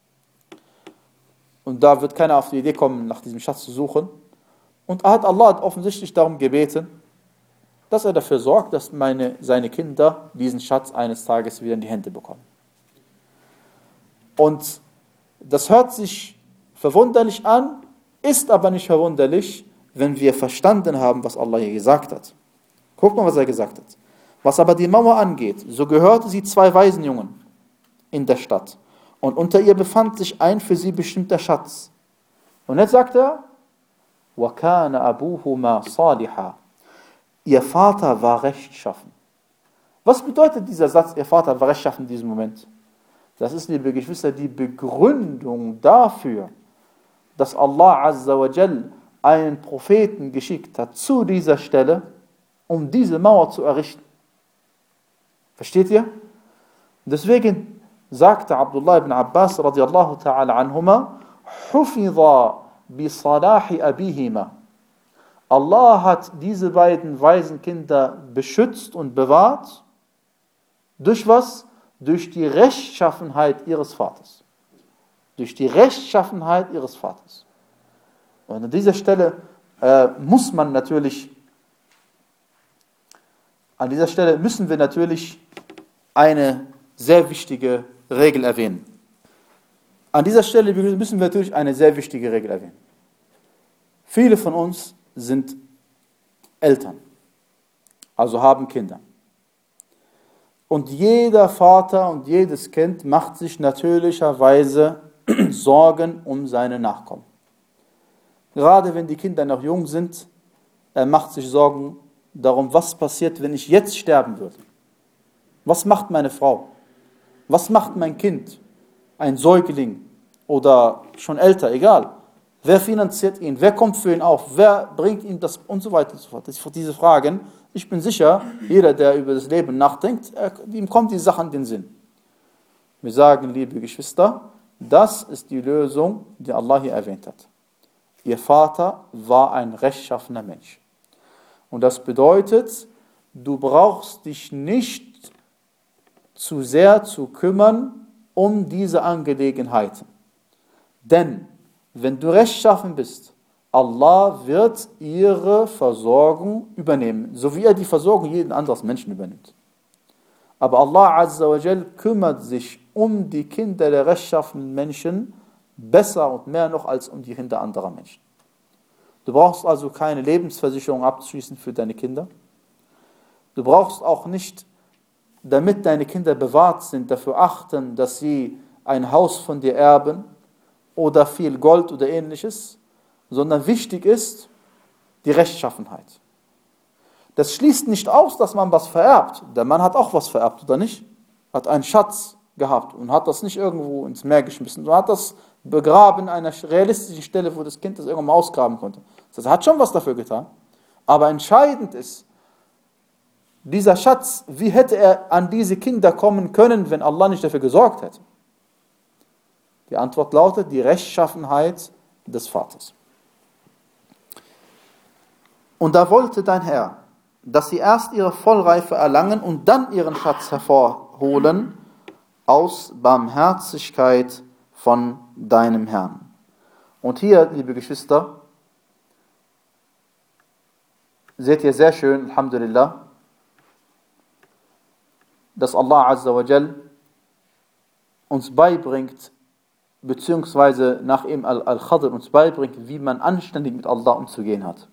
Und da wird keiner auf die Idee kommen, nach diesem Schatz zu suchen. Und er hat Allah offensichtlich darum gebeten, dass er dafür sorgt, dass meine, seine Kinder diesen Schatz eines Tages wieder in die Hände bekommen. Und das hört sich verwunderlich an, ist aber nicht verwunderlich, wenn wir verstanden haben, was Allah hier gesagt hat. Guck mal, was er gesagt hat. Was aber die Mauer angeht, so gehörte sie zwei Waisenjungen in der Stadt. Und unter ihr befand sich ein für sie bestimmter Schatz. Und jetzt sagt er, وَكَانَ أَبُوهُمَا صَالِحًا. Ihr Vater war rechtschaffen. Was bedeutet dieser Satz, ihr Vater war rechtschaffen in diesem Moment? Das ist, liebe Geschwister, die Begründung dafür, dass Allah Azza wa Jal einen Propheten geschickt hat zu dieser Stelle, um diese Mauer zu errichten. Versteht ihr? Deswegen sagte Abdullah ibn Abbas radiallahu ta'ala anhuma, حُفِظَ بِصَلَاحِ أَبِيهِمَا. Allah hat diese beiden Waisenkinder beschützt und bewahrt. Durch was? Durch die Rechtschaffenheit ihres Vaters. Durch die Rechtschaffenheit ihres Vaters. Und an dieser Stelle äh, muss man natürlich, an dieser Stelle müssen wir natürlich eine sehr wichtige Regel erwähnen. An dieser Stelle müssen wir natürlich eine sehr wichtige Regel erwähnen. Viele von uns sind Eltern, also haben Kinder. Und jeder Vater und jedes Kind macht sich natürlicherweise Sorgen um seine Nachkommen. Gerade wenn die Kinder noch jung sind, er macht sich Sorgen darum, was passiert, wenn ich jetzt sterben würde. Was macht meine Frau? Was macht mein Kind? Ein Säugling oder schon älter, egal. Wer finanziert ihn? Wer kommt für ihn auf? Wer bringt ihm das? Und so weiter und so fort. Das sind diese Fragen. Ich bin sicher, jeder, der über das Leben nachdenkt, ihm kommt die Sache in den Sinn. Wir sagen, liebe Geschwister, das ist die Lösung, die Allah hier erwähnt hat. Ihr Vater war ein rechtschaffener Mensch. Und das bedeutet, du brauchst dich nicht zu sehr zu kümmern um diese Angelegenheiten. Denn wenn du rechtschaffen bist, Allah wird ihre Versorgung übernehmen, so wie er die Versorgung jeden anderen Menschen übernimmt. Aber Allah Azza wa Jal kümmert sich um die Kinder der rechtschaffenen Menschen besser und mehr noch als um die Kinder anderer Menschen. Du brauchst also keine Lebensversicherung abzuschließen für deine Kinder. Du brauchst auch nicht, damit deine Kinder bewahrt sind, dafür achten, dass sie ein Haus von dir erben oder viel Gold oder ähnliches, sondern wichtig ist die Rechtschaffenheit. Das schließt nicht aus, dass man was vererbt. Der Mann hat auch was vererbt, oder nicht? Hat einen Schatz gehabt und hat das nicht irgendwo ins Meer geschmissen, sondern hat das begraben an einer realistischen Stelle, wo das Kind das irgendwann mal ausgraben konnte. Das heißt, er hat schon was dafür getan. Aber entscheidend ist, dieser Schatz, wie hätte er an diese Kinder kommen können, wenn Allah nicht dafür gesorgt hätte? Die Antwort lautet, die Rechtschaffenheit des Vaters. Und da wollte dein Herr, dass sie erst ihre Vollreife erlangen und dann ihren Schatz hervorholen, aus Barmherzigkeit von deinem Herrn. Und hier, liebe Geschwister, seht ihr sehr schön, Alhamdulillah, dass Allah Azza wa Jal uns beibringt, beziehungsweise nach ihm Al-Khadr uns beibringt, wie man anständig mit Allah umzugehen hat.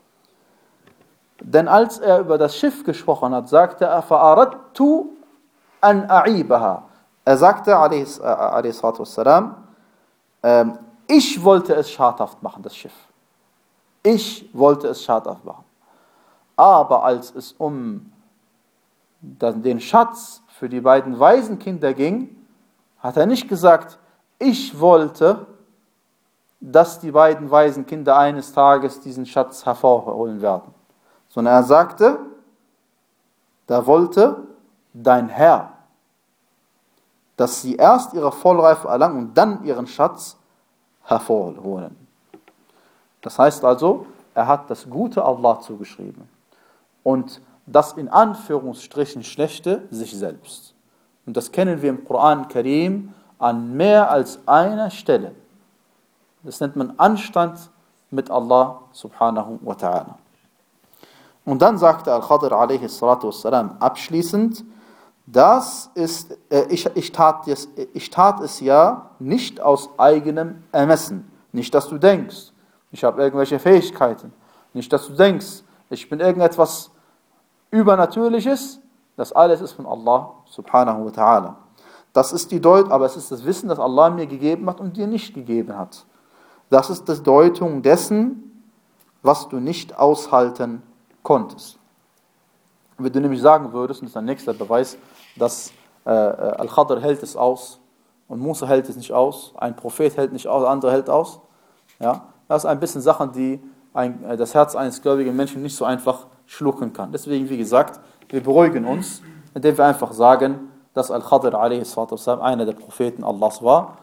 Denn als er über das Schiff gesprochen hat, sagte er, فَأَرَدْتُ أَنْ أَعِيبَهَا. Er sagte, alayhi wassalam, ich wollte es schadhaft machen, das Schiff. Ich wollte es schadhaft machen. Aber als es um den Schatz für die beiden Waisenkinder ging, hat er nicht gesagt, ich wollte, dass die beiden Waisenkinder eines Tages diesen Schatz hervorholen werden. Sondern er sagte, da wollte dein Herr, dass sie erst ihre Vollreife erlangen und dann ihren Schatz hervorholen. Das heißt also, er hat das Gute Allah zugeschrieben und das in Anführungsstrichen Schlechte sich selbst. Und das kennen wir im Koran Karim an mehr als einer Stelle. Das nennt man Anstand mit Allah subhanahu wa ta'ala. Und dann sagte Al-Khadr alaihi salatu wassalam abschließend, das ist, äh, ich, ich, tat es, ich tat es ja nicht aus eigenem Ermessen. Nicht, dass du denkst, ich habe irgendwelche Fähigkeiten. Nicht, dass du denkst, ich bin irgendetwas Übernatürliches. Das alles ist von Allah subhanahu wa ta'ala. Das ist die Deutung, aber es ist das Wissen, das Allah mir gegeben hat und dir nicht gegeben hat. Das ist die Deutung dessen, was du nicht aushalten konntest. Wenn du nämlich sagen würdest, und das ist ein nächster Beweis, dass äh, Al-Khadr hält es aus und Musa hält es nicht aus, ein Prophet hält nicht aus, der andere hält aus. Ja? Das ist ein bisschen Sachen, die ein, äh, das Herz eines gläubigen Menschen nicht so einfach schlucken kann. Deswegen, wie gesagt, wir beruhigen uns, indem wir einfach sagen, dass Al-Khadr a.s. einer der Propheten Allahs war.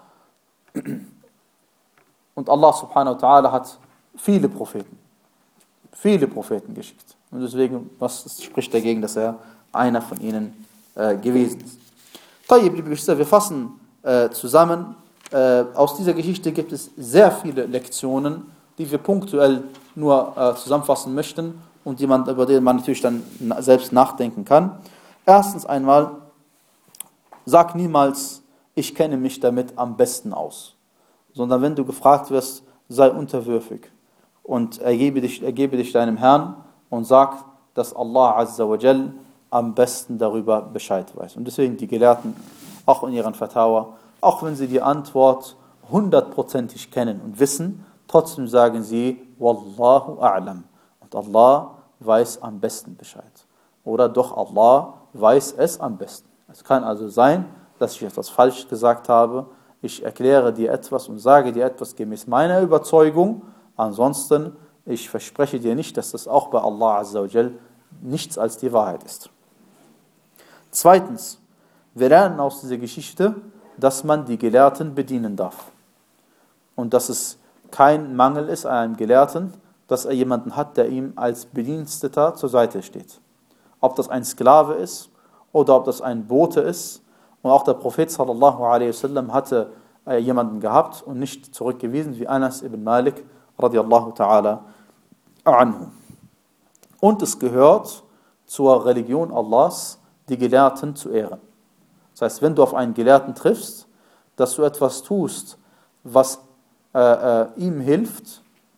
Und Allah subhanahu wa ta'ala hat viele Propheten, viele Propheten geschickt. Und deswegen, was spricht dagegen, dass er einer von ihnen äh, gewesen ist. Tayyib, liebe Geschwister, wir fassen äh, zusammen. Äh, aus dieser Geschichte gibt es sehr viele Lektionen, die wir punktuell nur äh, zusammenfassen möchten und die man, über die man natürlich dann na, selbst nachdenken kann. Erstens einmal, sag niemals, ich kenne mich damit am besten aus. Sondern wenn du gefragt wirst, sei unterwürfig und ergebe dich, ergebe dich deinem Herrn und sag, dass Allah Azza wa Jal am besten darüber Bescheid weiß. Und deswegen die Gelehrten, auch in ihren Fatawa, auch wenn sie die Antwort hundertprozentig kennen und wissen, trotzdem sagen sie, Wallahu a'lam. Und Allah weiß am besten Bescheid. Oder doch Allah weiß es am besten. Es kann also sein, dass ich etwas falsch gesagt habe. Ich erkläre dir etwas und sage dir etwas gemäß meiner Überzeugung. Ansonsten, ich verspreche dir nicht, dass das auch bei Allah Azza wa Jal nichts als die Wahrheit ist. Zweitens, wir lernen aus dieser Geschichte, dass man die Gelehrten bedienen darf. Und dass es kein Mangel ist an einem Gelehrten, dass er jemanden hat, der ihm als Bediensteter zur Seite steht. Ob das ein Sklave ist oder ob das ein Bote ist. Und auch der Prophet sallallahu alaihi wasallam hatte äh, jemanden gehabt und nicht zurückgewiesen, wie Anas ibn Malik radiallahu ta'ala anhu. Und es gehört zur Religion Allahs, die Gelehrten zu ehren. Das heißt, wenn du auf einen Gelehrten triffst, dass du etwas tust, was äh, äh, ihm hilft,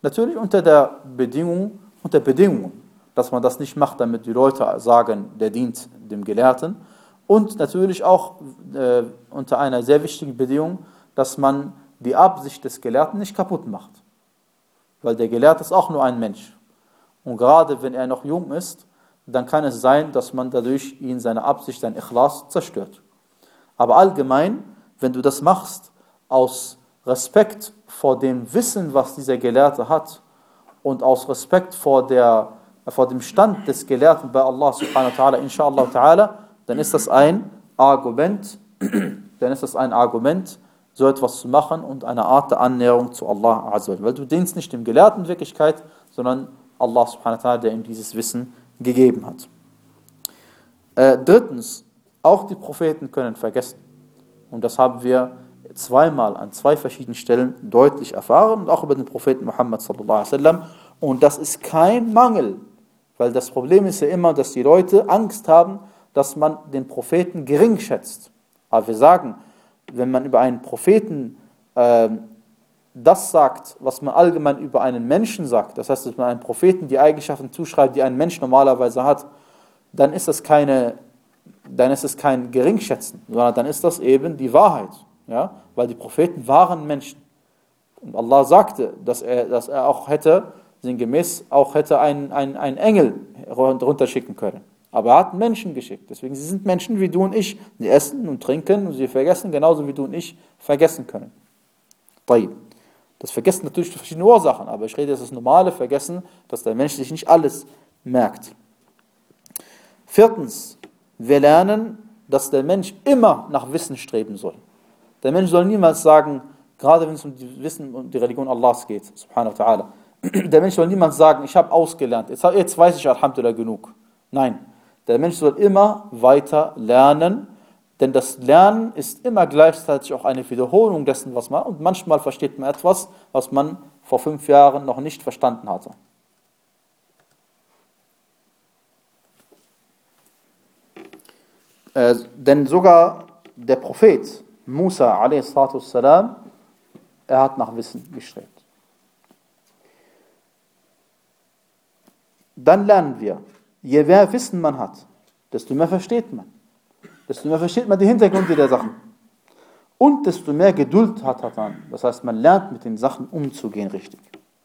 Natürlich unter der Bedingung, unter Bedingungen, dass man das nicht macht, damit die Leute sagen, der dient dem Gelehrten. Und natürlich auch äh, unter einer sehr wichtigen Bedingung, dass man die Absicht des Gelehrten nicht kaputt macht. Weil der Gelehrte ist auch nur ein Mensch. Und gerade wenn er noch jung ist, dann kann es sein, dass man dadurch ihn seine Absicht, sein Ikhlas zerstört. Aber allgemein, wenn du das machst, aus Respekt vor dem Wissen, was dieser Gelehrte hat, und aus Respekt vor, der, vor dem Stand des Gelehrten bei Allah subhanahu wa ta'ala, inshallah ta'ala, dann ist das ein Argument, dann ist das ein Argument, so etwas zu machen und eine Art der Annäherung zu Allah azza wa jalla. Weil du dienst nicht dem Gelehrten in Wirklichkeit, sondern Allah subhanahu wa ta'ala, der ihm dieses Wissen gegeben hat. Äh, drittens, auch die Propheten können vergessen. Und das haben wir zweimal an zwei verschiedenen Stellen deutlich erfahren und auch über den Propheten Muhammad sallallahu alaihi wasallam. Und das ist kein Mangel, weil das Problem ist ja immer, dass die Leute Angst haben, dass man den Propheten gering schätzt. Aber wir sagen, wenn man über einen Propheten äh, das sagt, was man allgemein über einen Menschen sagt, das heißt, dass man einem Propheten die Eigenschaften zuschreibt, die ein Mensch normalerweise hat, dann ist das keine, dann ist es kein Geringschätzen, sondern dann ist das eben die Wahrheit. Ja? Weil die Propheten waren Menschen. Und Allah sagte, dass er, dass er auch hätte, sinngemäß, auch hätte einen, einen, einen Engel runterschicken können. Aber er hat Menschen geschickt. Deswegen, sie sind Menschen wie du und ich. Sie essen und trinken und sie vergessen, genauso wie du und ich vergessen können. Das Vergessen natürlich durch verschiedene Ursachen, aber ich rede jetzt das normale Vergessen, dass der Mensch sich nicht alles merkt. Viertens, wir lernen, dass der Mensch immer nach Wissen streben soll. Der Mensch soll niemals sagen, gerade wenn es um die Wissen und die Religion Allahs geht, subhanahu wa ta'ala, der Mensch soll niemals sagen, ich habe ausgelernt, jetzt, jetzt weiß ich Alhamdulillah genug. Nein, der Mensch soll immer weiter lernen, denn das Lernen ist immer gleichzeitig auch eine Wiederholung dessen, was man, und manchmal versteht man etwas, was man vor fünf Jahren noch nicht verstanden hatte. Äh, denn sogar der Prophet Musa a s. er hat nach Wissen gestrebt. Dann lernen wir, je mehr Wissen man hat, desto mehr versteht man. Desto mehr versteht man die Hintergründe der Sachen. Und desto mehr Geduld hat man. Das heißt, man lernt mit den Sachen umzugehen richtig.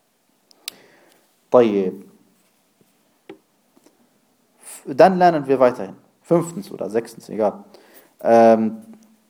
Dann lernen wir weiterhin. Fünftens oder sechstens, egal. Ähm,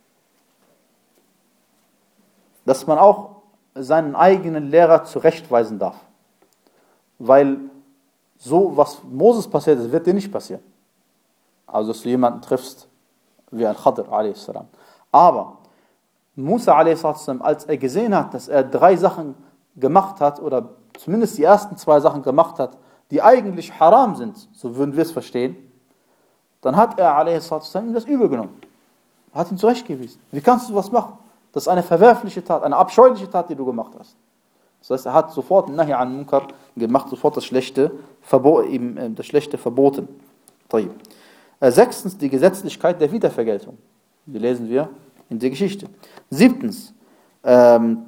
dass man auch seinen eigenen Lehrer zurechtweisen darf. Weil so, was Moses passiert ist, wird dir nicht passieren. Also, dass du jemanden triffst, wie ein Khadr, a s. Aber Musa, a s., als er gesehen hat, dass er drei Sachen gemacht hat, oder zumindest die ersten zwei Sachen gemacht hat, die eigentlich haram sind, so würden wir es verstehen, dann hat er, a s., ihm das übel genommen. Er hat ihn zurechtgewiesen. Wie kannst du was machen? Das ist eine verwerfliche Tat, eine abscheuliche Tat, die du gemacht hast. Das heißt, er hat sofort Nahi an Munkar gemacht, sofort das Schlechte, verbo- ihm, das Schlechte verboten. Sechstens, die Gesetzlichkeit der Wiedervergeltung. Die lesen wir in der Geschichte. Siebtens, ähm,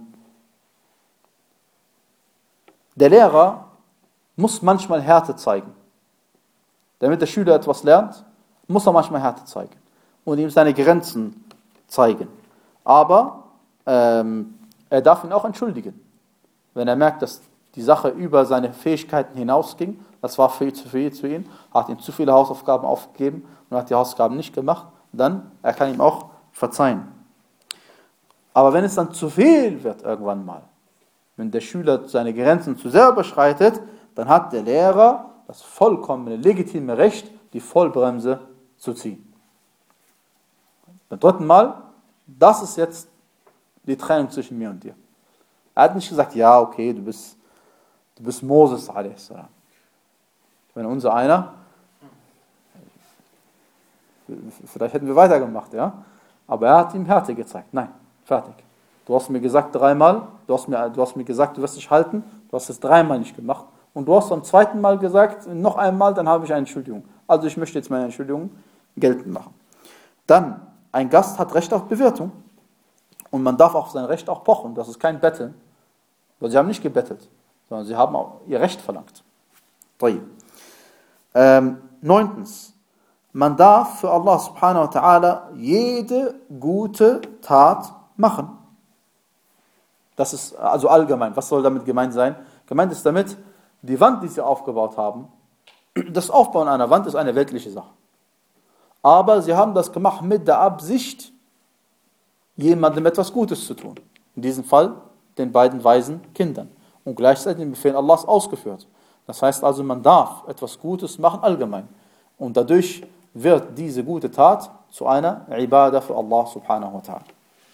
der Lehrer muss manchmal Härte zeigen. Damit der Schüler etwas lernt, muss er manchmal Härte zeigen und ihm seine Grenzen zeigen. Aber ähm, er darf ihn auch entschuldigen. Wenn er merkt, dass die Sache über seine Fähigkeiten hinausging, das war viel zu viel zu ihm, hat ihm zu viele Hausaufgaben aufgegeben und hat die Hausaufgaben nicht gemacht, dann er kann ihm auch verzeihen. Aber wenn es dann zu viel wird irgendwann mal, wenn der Schüler seine Grenzen zu sehr überschreitet, dann hat der Lehrer das vollkommene, legitime Recht, die Vollbremse zu ziehen. Beim dritten Mal, das ist jetzt die Trennung zwischen mir und dir. Er hat nicht gesagt, ja, okay, du bist, du bist Moses, a s. Wenn unser einer, vielleicht hätten wir weitergemacht, ja, aber er hat ihm Härte gezeigt. Nein, fertig. Du hast mir gesagt dreimal, du hast mir, du hast mir gesagt, du wirst dich halten, du hast es dreimal nicht gemacht und du hast am zweiten Mal gesagt, noch einmal, dann habe ich eine Entschuldigung. Also ich möchte jetzt meine Entschuldigung geltend machen. Dann, ein Gast hat Recht auf Bewirtung. Und man darf auf sein Recht auch pochen. Das ist kein Betteln. Weil sie haben nicht gebettelt. sondern sie haben auch ihr Recht verlangt. Ähm, neuntens, man darf für Allah subhanahu wa ta'ala jede gute Tat machen. Das ist also allgemein. Was soll damit gemeint sein? Gemeint ist damit, die Wand, die sie aufgebaut haben, das Aufbauen einer Wand ist eine weltliche Sache. Aber sie haben das gemacht mit der Absicht, jemandem etwas Gutes zu tun. In diesem Fall den beiden weisen Kindern. Und gleichzeitig den Befehl Allahs ausgeführt. Das heißt also, man darf etwas Gutes machen allgemein. Und dadurch wird diese gute Tat zu einer Ibadah für Allah subhanahu wa ta'ala.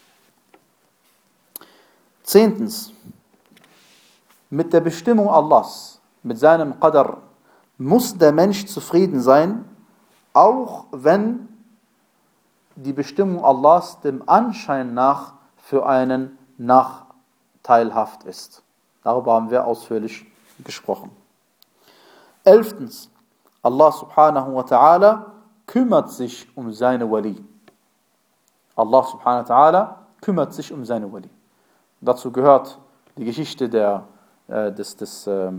Zehntens, mit der Bestimmung Allahs, mit seinem Qadar, muss der Mensch zufrieden sein, auch wenn die Bestimmung Allahs dem Anschein nach für einen nachteilhaft ist. Darüber haben wir ausführlich gesprochen. Elftens, Allah subhanahu wa ta'ala kümmert sich um seine Wali. Allah subhanahu wa ta'ala kümmert sich um seine Wali. Dazu gehört die Geschichte der, äh, des, des, äh,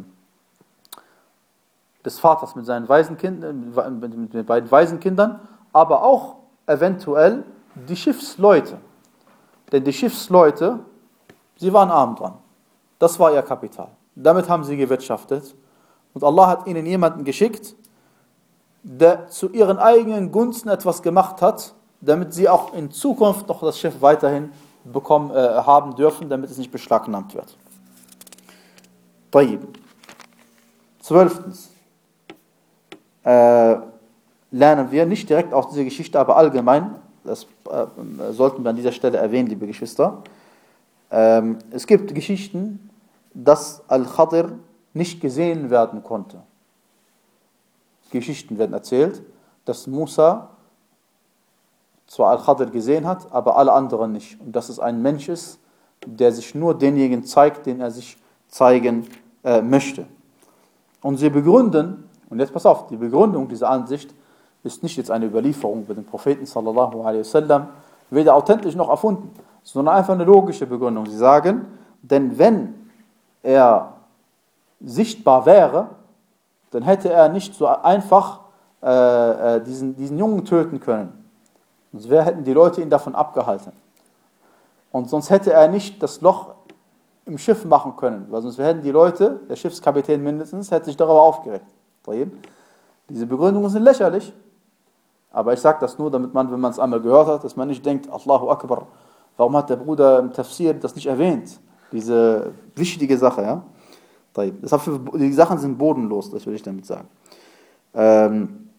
des Vaters mit seinen Waisenkindern, mit den beiden Waisenkindern, aber auch eventuell die Schiffsleute. Denn die Schiffsleute, sie waren arm dran. Das war ihr Kapital. Damit haben sie gewirtschaftet. Und Allah hat ihnen jemanden geschickt, der zu ihren eigenen Gunsten etwas gemacht hat, damit sie auch in Zukunft noch das Schiff weiterhin bekommen, äh, haben dürfen, damit es nicht beschlagnahmt wird. Tayyib. Zwölftens. Äh, lernen wir nicht direkt aus dieser Geschichte, aber allgemein, das äh, sollten wir an dieser Stelle erwähnen, liebe Geschwister. Ähm, es gibt Geschichten, dass Al-Khadir nicht gesehen werden konnte. Geschichten werden erzählt, dass Musa zwar Al-Khadir gesehen hat, aber alle anderen nicht. Und dass es ein Mensch ist, der sich nur denjenigen zeigt, den er sich zeigen äh, möchte. Und sie begründen, und jetzt pass auf, die Begründung dieser Ansicht ist nicht jetzt eine Überlieferung über den Propheten sallallahu alaihi wasallam, weder authentisch noch erfunden, sondern einfach eine logische Begründung. Sie sagen, denn wenn er sichtbar wäre, dann hätte er nicht so einfach äh, diesen, diesen Jungen töten können. Sonst hätten die Leute ihn davon abgehalten. Und sonst hätte er nicht das Loch im Schiff machen können, weil sonst hätten die Leute, der Schiffskapitän mindestens, hätte sich darüber aufgeregt. Diese Begründungen sind lächerlich, aber ich sage das nur, damit man, wenn man es einmal gehört hat, dass man nicht denkt, Allahu Akbar, warum hat der Bruder im Tafsir das nicht erwähnt? Diese wichtige Sache, ja. Deshalb, die Sachen sind bodenlos, das will ich damit sagen. Ähm,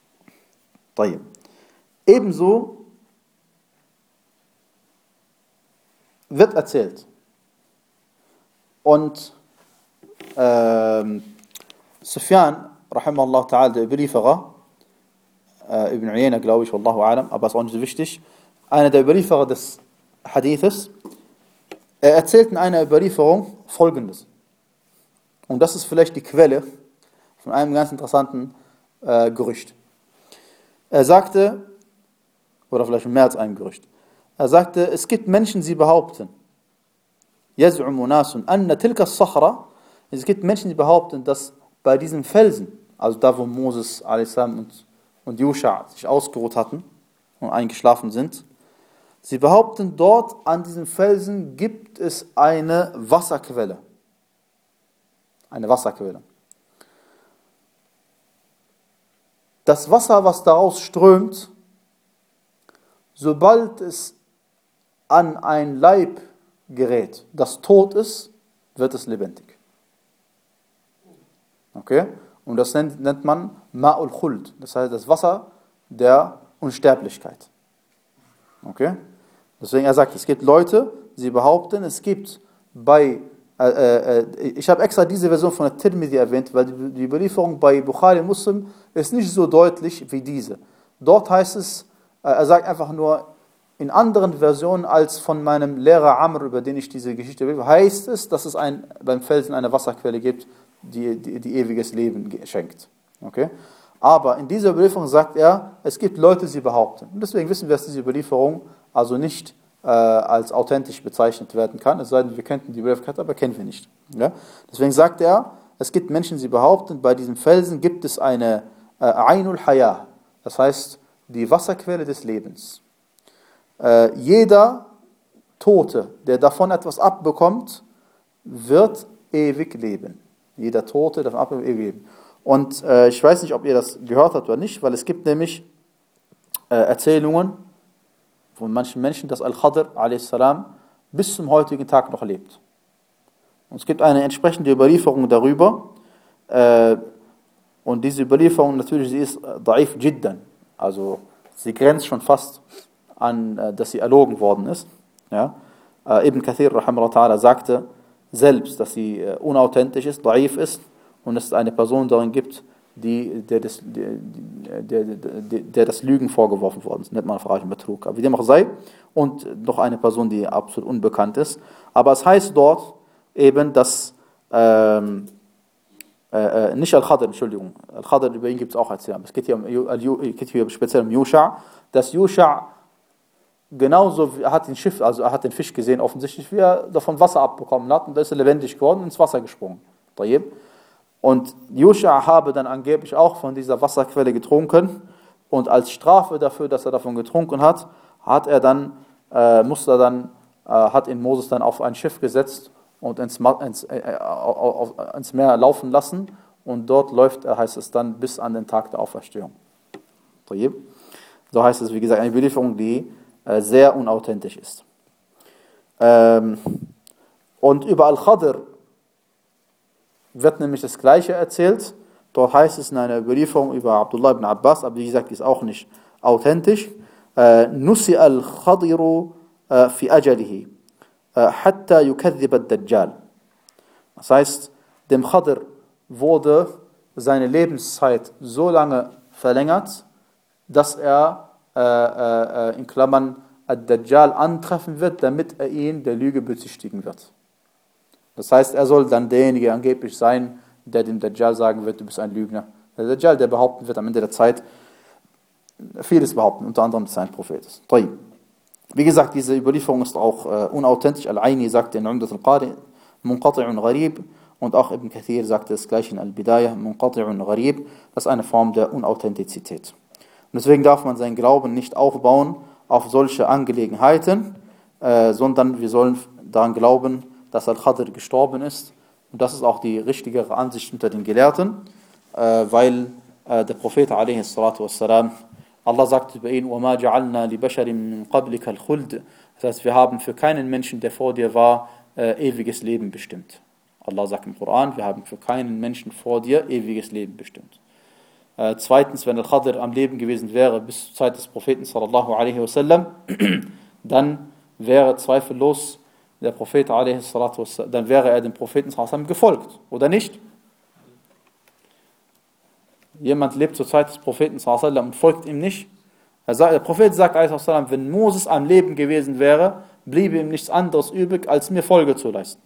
Ebenso wird erzählt. Und ähm, Sufyan, rahimahullah ta'ala, der Überlieferer, äh, Ibn Uyayna, glaube ich, wallahu a'lam, aber ist auch nicht so wichtig, einer der Überlieferer des Hadithes, er erzählt in einer Überlieferung Folgendes. Und das ist vielleicht die Quelle von einem ganz interessanten äh, Gerücht. Er sagte, oder vielleicht mehr als ein Gerücht, er sagte, es gibt Menschen, die behaupten, يَزْعُمُ نَاسٌ أَنَّ تِلْكَ الصَّخْرَ, es gibt Menschen, die behaupten, dass bei diesem Felsen, also da wo Moses a s. und, und Jusha sich ausgeruht hatten und eingeschlafen sind, sie behaupten, dort an diesem Felsen gibt es eine Wasserquelle. Eine Wasserquelle. Das Wasser, was daraus strömt, sobald es an ein Leib gerät, das tot ist, wird es lebendig. Okay? Und das nennt, nennt man Ma'ul Khuld. Das heißt, das Wasser der Unsterblichkeit. Okay? Deswegen, er sagt, es gibt Leute, sie behaupten, es gibt bei Äh, äh, ich habe extra diese Version von der Tirmidhi erwähnt, weil die, die Überlieferung bei Bukhari Muslim ist nicht so deutlich wie diese. Dort heißt es, äh, er sagt einfach nur, in anderen Versionen als von meinem Lehrer Amr, über den ich diese Geschichte will, heißt es, dass es ein, beim Felsen eine Wasserquelle gibt, die, die, die ewiges Leben schenkt. Okay? Aber in dieser Überlieferung sagt er, es gibt Leute, die behaupten. Und deswegen wissen wir, dass diese Überlieferung also nicht äh, als authentisch bezeichnet werden kann, es sei denn, wir könnten die Überlieferung, aber kennen wir nicht. Ja? Deswegen sagt er, es gibt Menschen, die behaupten, bei diesem Felsen gibt es eine äh, Ainul Haya, das heißt die Wasserquelle des Lebens. Äh, jeder Tote, der davon etwas abbekommt, wird ewig leben. Jeder Tote, der davon abbekommt, ewig leben. Und äh, ich weiß nicht, ob ihr das gehört habt oder nicht, weil es gibt nämlich äh, Erzählungen von manchen Menschen, dass Al-Khadr a s. bis zum heutigen Tag noch lebt. Und es gibt eine entsprechende Überlieferung darüber. Äh, und diese Überlieferung natürlich, sie ist da'if jiddan. Also sie grenzt schon fast an, äh, dass sie erlogen worden ist. Ja? Äh, Ibn Kathir rahimahullah sagte selbst, dass sie äh, unauthentisch ist, da'if ist und es eine Person darin gibt, die, der, das, der, der, der, der das Lügen vorgeworfen worden ist. Nennt man Faraj Betrug. Aber wie dem auch sei. Und noch eine Person, die absolut unbekannt ist. Aber es heißt dort eben, dass ähm, äh, nicht Al-Khadr, Entschuldigung, Al-Khadr, über ihn gibt es auch Erzählungen. Es geht hier, um, geht hier speziell um Yusha, dass Yusha genauso, er hat den Schiff, also er hat den Fisch gesehen, offensichtlich, wie er davon Wasser abbekommen hat, und da ist er lebendig geworden und ins Wasser gesprungen. Und Yusha habe dann angeblich auch von dieser Wasserquelle getrunken, und als Strafe dafür, dass er davon getrunken hat, hat er dann, äh, musste er dann, äh, hat ihn Moses dann auf ein Schiff gesetzt und ins, ins, äh, auf, ins Meer laufen lassen, und dort läuft er, heißt es dann, bis an den Tag der Auferstehung. So heißt es, wie gesagt, eine Überlieferung, die äh, sehr unauthentisch ist. Ähm, und über Al-Khadr wird nämlich das Gleiche erzählt. Dort heißt es in einer Überlieferung über Abdullah ibn Abbas, aber wie gesagt, ist auch nicht authentisch. Nusi al-Khadiru fi ajalihi, hatta yukadhib ad-Dajjal. Das heißt, dem Khadr wurde seine Lebenszeit so lange verlängert, dass er äh, äh, in Klammern ad-Dajjal antreffen wird, damit er ihn der Lüge bezichtigen wird. Das heißt, er soll dann derjenige angeblich sein, der dem Dajjal sagen wird, du bist ein Lügner. Der Dajjal, der behaupten wird am Ende der Zeit, vieles behaupten, unter anderem, dass er ein Prophet ist. Wie gesagt, diese Überlieferung ist auch äh, unauthentisch. Al-Aini sagte in Umdat al-Qari, Munqati'un gharib, und auch Ibn Kathir sagte es gleich in Al-Bidayah, Munqati'un gharib, das ist eine Form der Unauthentizität. Und deswegen darf man seinen Glauben nicht aufbauen auf solche Angelegenheiten, äh, sondern wir sollen daran glauben, dass Al-Khadr gestorben ist. Und das ist auch die richtigere Ansicht unter den Gelehrten, äh, weil äh, der Prophet a.s.w. Allah sagt über ihn, وَمَا جَعَلْنَا لِبَشَرٍ مِّن قَبْلِكَ الْخُلْدِ. Das heißt, wir haben für keinen Menschen, der vor dir war, äh, ewiges Leben bestimmt. Allah sagt im Koran, wir haben für keinen Menschen vor dir ewiges Leben bestimmt. Äh, zweitens, wenn Al-Khadr am Leben gewesen wäre bis zur Zeit des Propheten sallallahu alaihi wasallam, dann wäre zweifellos der Prophet alaihi salatu wasallam, dann wäre er dem Propheten sallallahu alaihi wasallam gefolgt, oder nicht? Jemand lebt zur Zeit des Propheten sallallahu alaihi wasallam und folgt ihm nicht. Er sagt, der Prophet sagt alaihi wasallam, wenn Moses am Leben gewesen wäre, bliebe ihm nichts anderes übrig, als mir Folge zu leisten.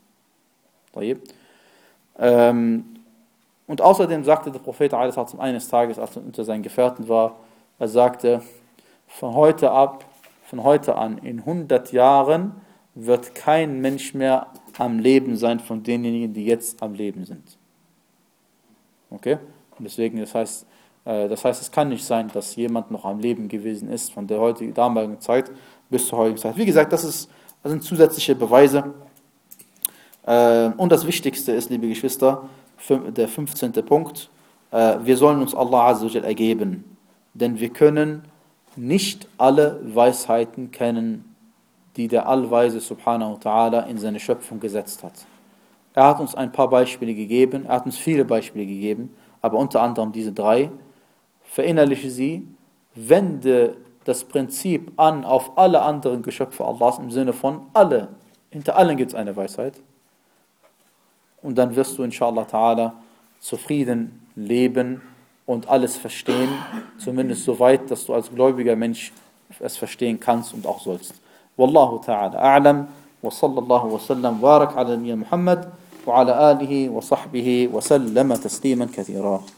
Ähm, und außerdem sagte der Prophet alaihi wasallam eines Tages, als er unter seinen Gefährten war, er sagte, von heute ab, von heute an, in hundert Jahren wird kein Mensch mehr am Leben sein von denjenigen, die jetzt am Leben sind. Okay? Und deswegen, das heißt, äh, das heißt, es kann nicht sein, dass jemand noch am Leben gewesen ist von der heutigen, damaligen Zeit bis zur heutigen Zeit. Wie gesagt, das, ist, das sind zusätzliche Beweise. Äh, und das Wichtigste ist, liebe Geschwister, der fünfzehnte Punkt, äh, wir sollen uns Allah Azza wa Jal ergeben, denn wir können nicht alle Weisheiten kennen, die der Allweise Subhanahu wa Ta'ala in seine Schöpfung gesetzt hat. Er hat uns ein paar Beispiele gegeben, er hat uns viele Beispiele gegeben, aber unter anderem diese drei. Verinnerliche sie, wende das Prinzip an auf alle anderen Geschöpfe Allahs im Sinne von alle, hinter allen gibt es eine Weisheit. Und dann wirst du inshallah ta'ala zufrieden leben und alles verstehen, zumindest so weit, dass du als gläubiger Mensch es verstehen kannst und auch sollst. Wallahu ta'ala a'lam wa sallallahu wa sallam wa barak ala nabiyyina Muhammad wa ala alihi wa sahbihi wa sallama tasliman kathira.